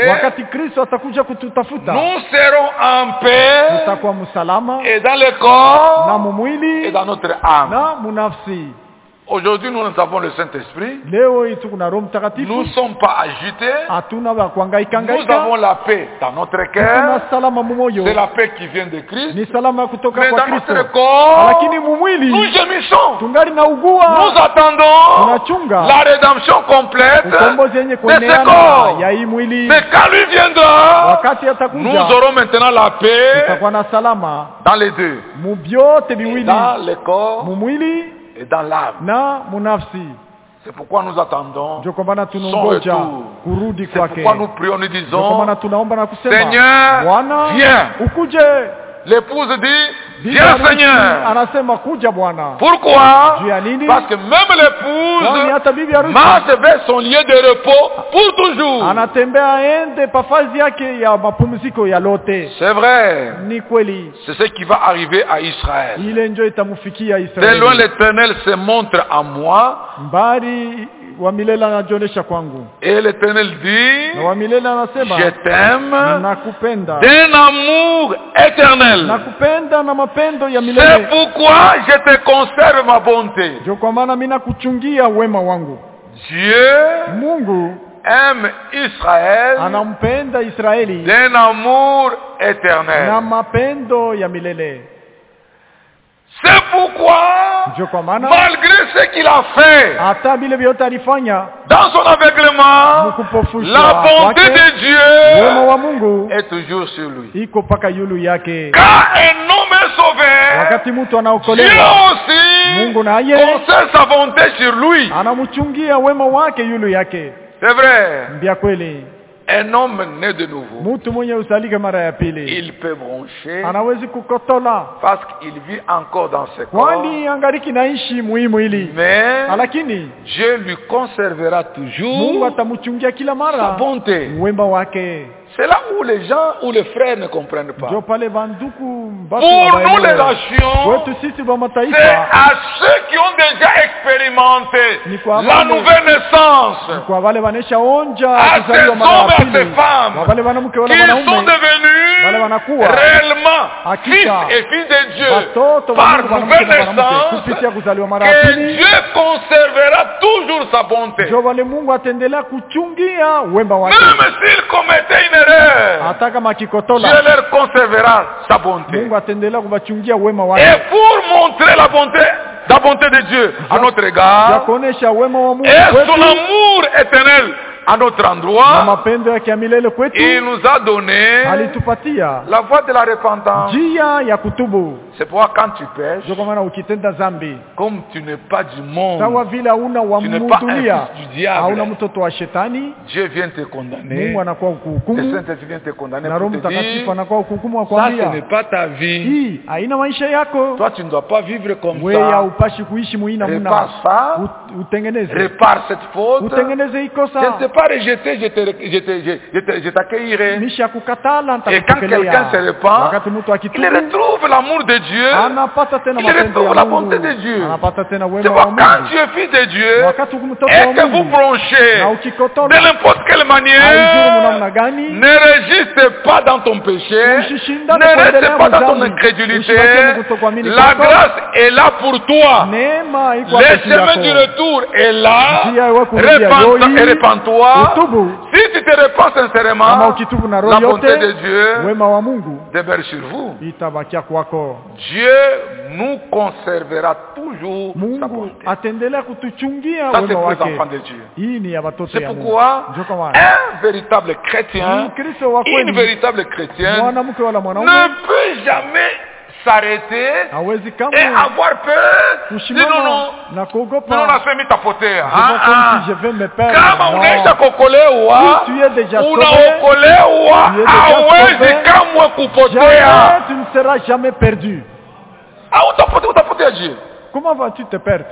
nous serons en paix et dans le corps et dans notre âme. Aujourd'hui, nous avons le Saint-Esprit. Nous ne sommes pas agités. Nous avons la paix dans notre cœur. C'est la paix qui vient de Christ. Mais dans notre corps, nous gémissons. Nous attendons la rédemption complète de ce corps. Mais quand lui viendra, nous aurons maintenant la paix dans les deux. Dans le corps et dans l'âme. C'est pourquoi nous attendons son retour. C'est pourquoi nous prions, nous disons, Seigneur, viens. L'épouse dit, viens Seigneur. Pourquoi? Parce que même l'épouse marche vers son lieu de repos pour toujours. C'est vrai. C'est ce qui va arriver à Israël. Dès loin l'Éternel se montre à moi. Et l'Éternel dit, je t'aime d'un amour éternel. C'est pourquoi je te conserve ma bonté. Dieu aime Israël d'un amour éternel. C'est pourquoi, malgré ce qu'il a fait, dans son aveuglement, la bonté de Dieu est toujours sur lui. Quand un homme est sauvé wakati mtu Dieu anaokolewa, aussi Mungu naye conserve sa bonté sur lui. anamchungia wema wake yule yake. C'est vrai. Mbia kweli, Un homme né de nouveau, mtu mwenye usalike mara ya pili il peut broncher anawezi kukotola, parce qu'il vit encore dans ce corps. kwani angaliki naishi muhimu ili, Mais lakini Dieu lui conservera Mungu toujours atamchungia kila sa mara bonté. wema wake. C'est là où les gens, où les frères ne comprennent pas. Jo pale banduku mbatu Pour nous wabaelewe. les nations, Kwetu sisi wa c'est mataifa à ceux qui ont déjà expérimenté Ni kwa la wale- nouvelle naissance, kwa wale wanesha onja à ces kuzaliwa hommes mara ya et à ces pili, femmes, wa wale wanamke wale qui sont wanaume wale devenus wanakuwa réellement fils hakika et filles de Dieu watoto wa par Mungu wanamke nouvelle na mwanamke naissance, kupitia kuzaliwa mara ya que pili. Dieu conservera toujours sa bonté. Jo wale Mungu ataendelea kuchungia wema wake, Même s'ils commettaient une erreur, hata kama Dieu akikotola leur conservera sa bonté. Mungu ataendelea kubachungia wema Et wake, pour montrer la bonté, la bonté de Dieu à notre ya égard, kuonesha wema wa Mungu et kwetu son amour éternel à notre na endroit, mapendo yake ya milele kwetu, il nous a donné alitupatia la voie de la repentance. njia ya kutubu. C'est pourquoi quand tu pêches, Jo kwa maana ukitenda dhambi, comme tu n'es pas du monde, sawa vile hauna wa tu n'es pas un dunia, fils du diable, hauna mtoto wa shetani, Dieu vient te condamner. Mungu anakuwa Le kuhukumu Saint-Esprit vient te condamner na Roho pour te Mtakatifu dire, anakuwa kuhukumu, ça ce akwambia n'est pas ta vie. hii haina maisha yako, Toi tu ne dois pas vivre comme wewe ça. haupashi kuishi muina muna, Répare ça, Ut- utengeneze répare cette faute. utengeneze Je ikosa, ne t'ai pas rejeté, je te- je te- je- je te- je t'accueillerai. nisha kukatala Et quand quelqu'un se nitakupokelea. répand, Wakati mtu il akitubu retrouve l'amour de Dieu. anapata tena Il mapendo retrouve ya la Mungu, bonté de Dieu. anapata tena C'est wema wa pourquoi quand Mungu. tu es fils de Dieu Wakati mtoto et wa que vous Mungu branchez na de ukikotola n'importe quelle haidhuru manière, namna gani, ne résiste pas dans ton péché, Usishindane ne reste kuendelea pas dans ton mzambi. incrédulité. Usibakie kutokuamini La kwako. grâce est là pour toi. neema iko Le hapo juu chemin du yako. retour est là. Njia ya kurudia Repens- yoi, et répands-toi. utubu. Si tu te répands Kama sincèrement, ukitubu na la roho bonté de yote, Dieu wema wa Mungu demeure sur vous. itabakia kwako. Dieu nous conservera toujours sa Mungu bonté. ataendelea kutuchungia Ça, c'est wema pour les wake. enfants de Dieu. Hii ni ya watoto C'est ya Mungu. pourquoi Ndio kwa maana un véritable chrétien, Mkristo wa une kweli, véritable chrétienne, mwanamke wala ne mwanaume peut jamais s'arrêter hawezi et kamwe avoir peur. Dis non, kushimama non. na Non, kuogopa on a fait mitapotea. je vois Ah, comme ah. si je vais me perdre. Kama Non. unaisha kuokolewa, Si tu es déjà sauvé, unaokolewa, tu es déjà hawezi sauvé, kamwe kupotea. jamais tu ne seras jamais perdu. Ah, utapotea, utapotea Dieu. Comment vas-tu te perdre?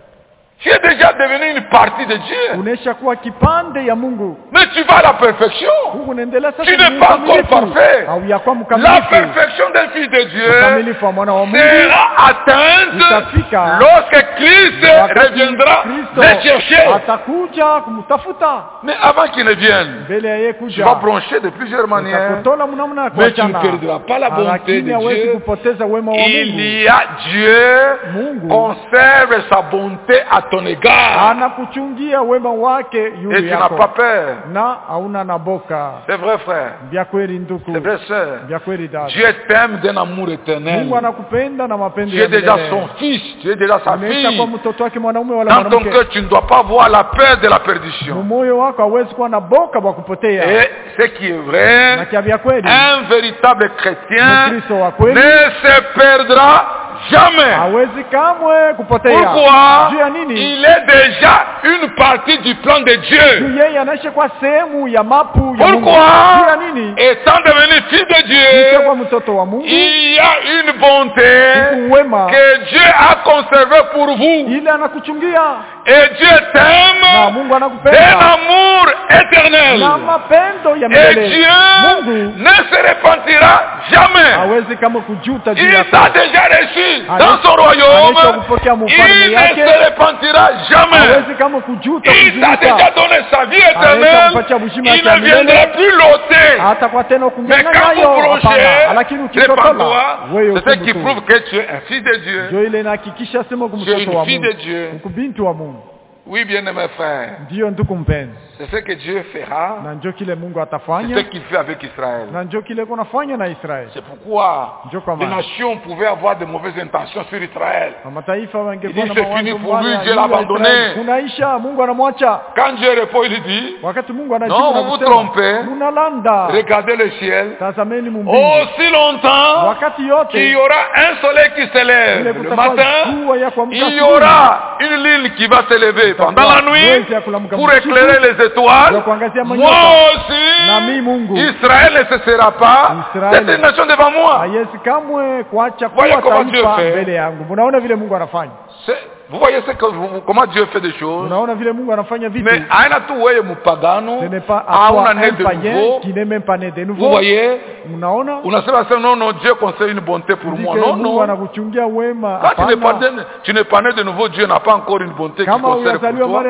Tu es déjà devenu une partie de Dieu. Unaisha kuwa kipande ya Mungu. Mais tu vas à la perfection. Mungu unaendelea sasa. Tu n'es ni pas mkamilifu. encore parfait. Au ya kuwa La mkamilifu. perfection d'un fils de Dieu Mkamilifu wa mwana wa Mungu sera atteinte utafika lorsque Christ wakati reviendra Kristo les chercher. atakuja kumtafuta. Mais avant qu'il ne vienne, Mbele ya yeye tu kuja vas broncher de plusieurs manières. utakutola mnamna ya Mais tu ne kuachana. perdras pas la bonté Lakini de hawezi Dieu. kupoteza wema wa Il Mungu. y a Dieu Mungu conserve sa bonté à ton égard. anakuchungia wema wake Et yule tu n'as yako. pas peur. Na hauna na boka. C'est vrai, frère. Vya kweli ndugu. C'est vrai, sœur. Vya kweli dada. Dieu t'aime d'un amour éternel. Mungu anakupenda na mapendo Tu ya es déjà milele. son fils. Tu es déjà sa Unaisha kwa fille. mtoto wake mwanaume wala Dans ton mwanamke. cœur, tu ne dois pas avoir la peur de la perdition. Moyo wako hawezi kuwa na boka wa kupotea. Et ce qui est Na vrai, kia vya kweli. un véritable chrétien Mkristo wa ne kweli se perdra jamais. hawezi kamwe kupotea. Pourquoi? Juu ya nini? Il est déjà une partie du plan de Dieu. Juu yeye anaishi kwa sehemu ya mapu ya Mungu. Juu Pourquoi? ya nini? Étant devenu fils de Kisha Dieu, kwa mtoto wa Mungu. il y a une bonté Mungu wema. que Dieu a conservée pour vous. Ile anakuchungia. Et Dieu Na t'aime Mungu d'un anakupenda. amour éternel. Na mapendo ya Et milele. Dieu Mungu ne se repentira jamais. hawezi kama kujuta juu Il yako. t'a déjà reçu Anaisha- dans son royaume. anaisha kupokea mfalme Il ne yake. se repentira jamais. Hawezi kama kujuta Il t'a déjà kujuta. donné sa vie Anaisha éternelle. kupatia uzima Il wake wa ne viendra milele. plus l'ôter. Hata kwa tena Mais kunyang'anya quand nayo. vous branchez, Hapana. Lakini ukitotola répands-toi. wewe C'est ce qui utubu prouve tu. que tu es un fils de Dieu. Ndio ile inahakikisha sema Tu es kumtoto une wa fille Mungu. de Dieu. Ukubinti wa Mungu. Oui, bien-aimé frère. Ndio ndugu mpenzi. C'est ce que Dieu fera. Na ndio kile Mungu atafanya. C'est ce qu'il fait avec Israël. Na ndio kile kunafanya na Israeli. C'est pourquoi les nations pouvaient avoir de mauvaises intentions sur Israël. Mataifa wangekuwa na mawazo fini pour lui, Dieu l'a abandonné. Kunaisha, Mungu anamwacha. Quand Dieu répond, il dit, wakati Mungu anajibu, non, vous vous trompez. Munalanda. Regardez le ciel. Tazameni mbingu. Aussi longtemps wakati yote qu'il y aura un soleil qui s'élève le matin, il y aura une ligne qui va s'élever pendant la nuit pour éclairer les étoiles. Moi aussi, Israël ne cessera pas d'être une nation devant moi. Voyez comment Dieu fait. Vous voyez ce que vous, comment Dieu fait des choses. Mais aina tu wewe mupagano, hauna né de nouveau. Vous voyez, unasema sasa non non, Dieu conseille une bonté pour moi. Non non. Quand tu n'es pas né, tu n'es pas né de nouveau, Dieu n'a pas encore une bonté qui conseille pour toi.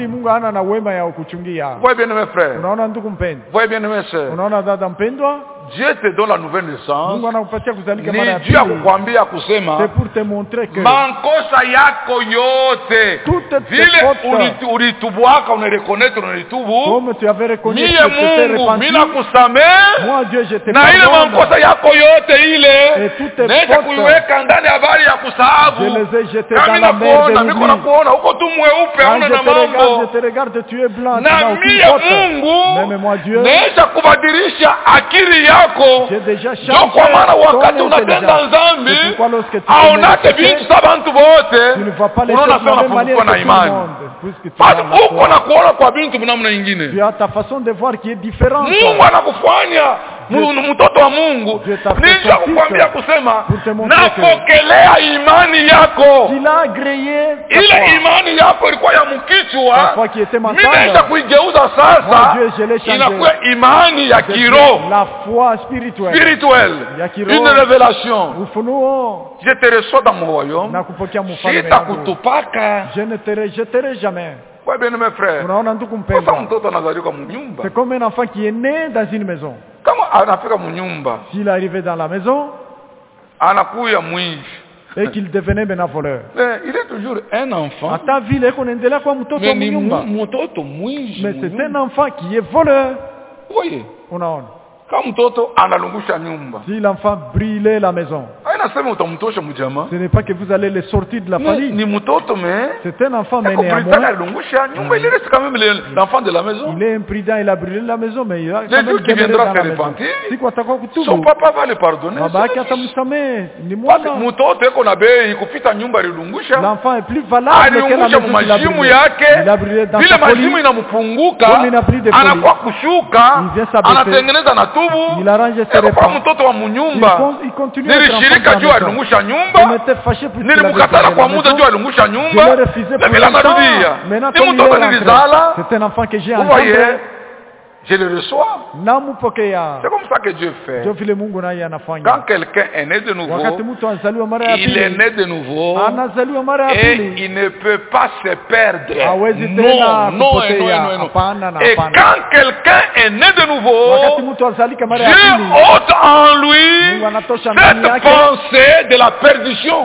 Voyez bien mes frères. Voyez bien mes sœurs. Dieu te donne la nouvelle naissance. Ni Dieu akukwambia kusema mankosa yako yote vile ulitubwaka unarekonete unalitubu niye Mungu mina kusamehe na ile mankosa yako yote ile nenda kuiweka ndani ya habari ya kusahabu. Kama nakuona niko nakuona uko tu mweupe hauna na mambo na mie Mungu nenda kubadilisha akili yako. Ndio kwa maana wakati unatenda dhambi aonake vitu za bantu wote unaona sana funguka na imani. Basi uko na kuona kwa bintu namna nyingine. Mungu anakufanya mtoto wa Mungu. Nisha kukwambia kusema napokelea imani yako. Ile imani yako ilikuwa ya mkichwa. Mimi nisha kuigeuza sasa inakuwa imani ya kiroho. La foi spirituelle. Spirituelle. Une révélation. Je te reçois dans mon royaume. Sitakutupaka. Je ne te rejetterai jamais. Ouais, bien mes frères. C'est comme un enfant qui est né dans une maison. S'il est arrivé dans la maison et qu'il devenait maintenant voleur. Il est toujours un enfant. Mais c'est un enfant qui est voleur. Vous voyez? Si l'enfant brûlait la maison, ce n'est pas que vous allez le sortir de la famille. C'est un enfant, mais néanmoins, il reste quand même l'enfant de la maison. Il est imprudent, il a brûlé la maison, mais il a quand même qui viendra se repentir, son papa va le pardonner. L'enfant est plus valable que la maison qu'il a brûlé. Il a brûlé dans sa folie. Comme il n'a plus de folie, il vient s'abaisser. Il arrange ses repas. Il continue à nilishirika juu alungusha nyumba, nilimkataa kwa muda juu alungusha nyumba, lakini anarudia. Ni mtoto nilizala. C'est un enfant que j'ai engendré. Je le reçois. C'est comme ça que Dieu fait. Quand quelqu'un est né de nouveau, il est né de nouveau et il ne peut pas se perdre. Non, non, non, non. Et quand quelqu'un est né de nouveau, Dieu ôte en lui cette pensée de la perdition.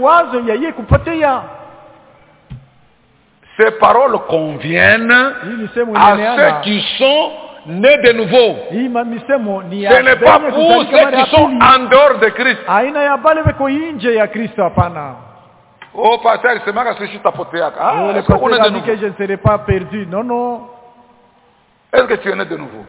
Ces paroles conviennent à ceux qui sont nés de nouveau. Ce n'est pas pour ceux qui sont en dehors de Christ. Oh, pasteur, c'est ma que je tapoté. Ah, le pasteur a dit que je ne serai pas perdu. Non, non. Est-ce que tu es né de nouveau?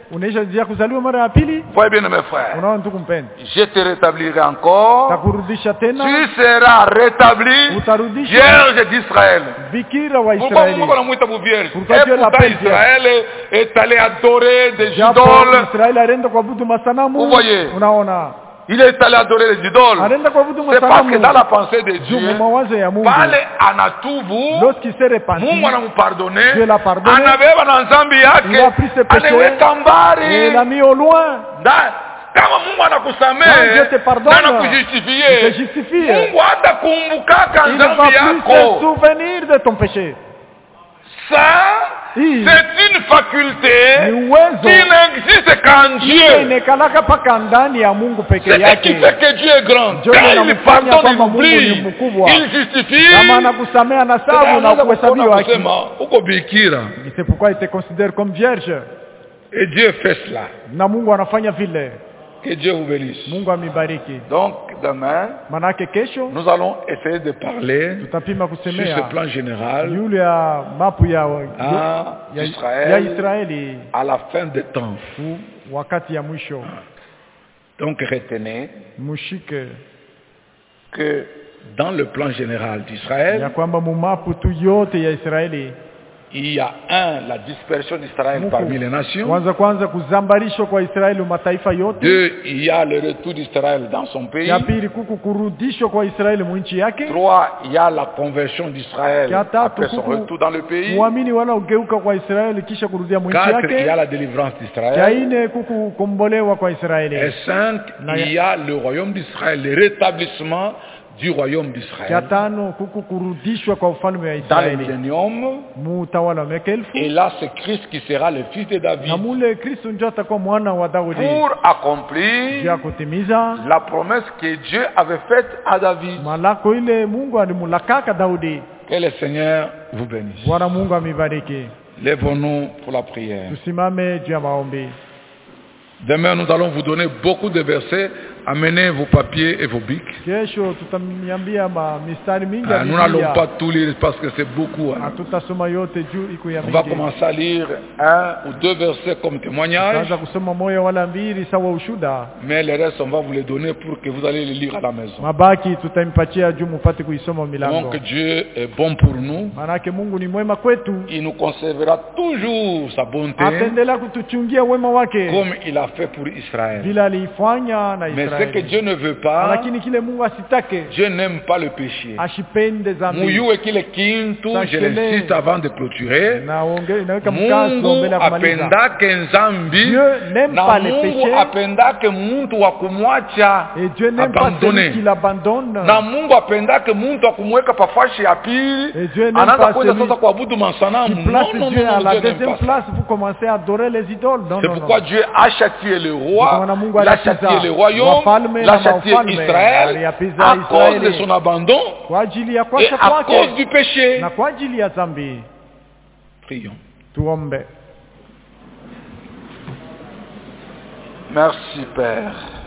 Voyez bien mes frères. Je te rétablirai encore. Tu seras rétabli vierge d'Israël. Pourquoi vous vierge? Et pourtant Israël est allé adorer des idoles. Vous voyez? Il est allé adorer les idoles. C'est parce que dans la pensée de Dieu, pale anatubu, Mungu anamupardone, anabeba na nzambi yake, anaweka mbali. Kama Mungu anakusamehe na anakujustifie, Mungu hatakumbukaka nzambi yako. souvenir de ton péché. Ça, c'est une faculté qui n'existe qu'en Dieu. C'est ce qui fait que Dieu est grand. Quand il pardonne, il oublie, il justifie. C'est pourquoi il était considéré comme vierge. Et Dieu fait cela. Que Dieu vous bénisse. Donc, demain, nous allons essayer de parler sur ce plan général à Israël à la fin des temps. Donc, retenez que dans le plan général d'Israël, il y a un, la dispersion d'Israël parmi les nations. Deux, il y a le retour d'Israël dans son pays. Trois, il y a la conversion d'Israël après son retour dans le pays. Quatre, il y a la délivrance d'Israël. Et cinq, il y a le royaume d'Israël, le rétablissement du royaume d'Israël dans le millénium. Et là, c'est Christ qui sera le fils de David pour accomplir la promesse que Dieu avait faite à David. Que le Seigneur vous bénisse. Lèvons-nous pour la prière. Demain, nous allons vous donner beaucoup de versets. Amenez vos papiers et vos bics. Ah, nous n'allons pas tout lire parce que c'est beaucoup. Hein. On va commencer à lire un ou deux versets comme témoignage. Mais les restes, on va vous les donner pour que vous allez les lire à la maison. Donc Dieu est bon pour nous. Il nous conservera toujours sa bonté comme il a fait pour Israël. Mais ce que Dieu ne veut pas, Dieu n'aime pas le péché. Muyu ekile kintu, je l'insiste avant de clôturer. Mungu apenda ke nzambi, na Mungu apenda ke muntu wa kumwacha abandone. Na Mungu apenda ke muntu wa kumweka pafashi ya pili, anaanza kwenda sasa kuabudu masanamu. Non, non, non, Dieu n'aime pas ça. C'est pourquoi Dieu a châtié le roi, il a châtié le royaume, il a châtié Israël à cause de son abandon et à cause du péché. Prions. Merci Père.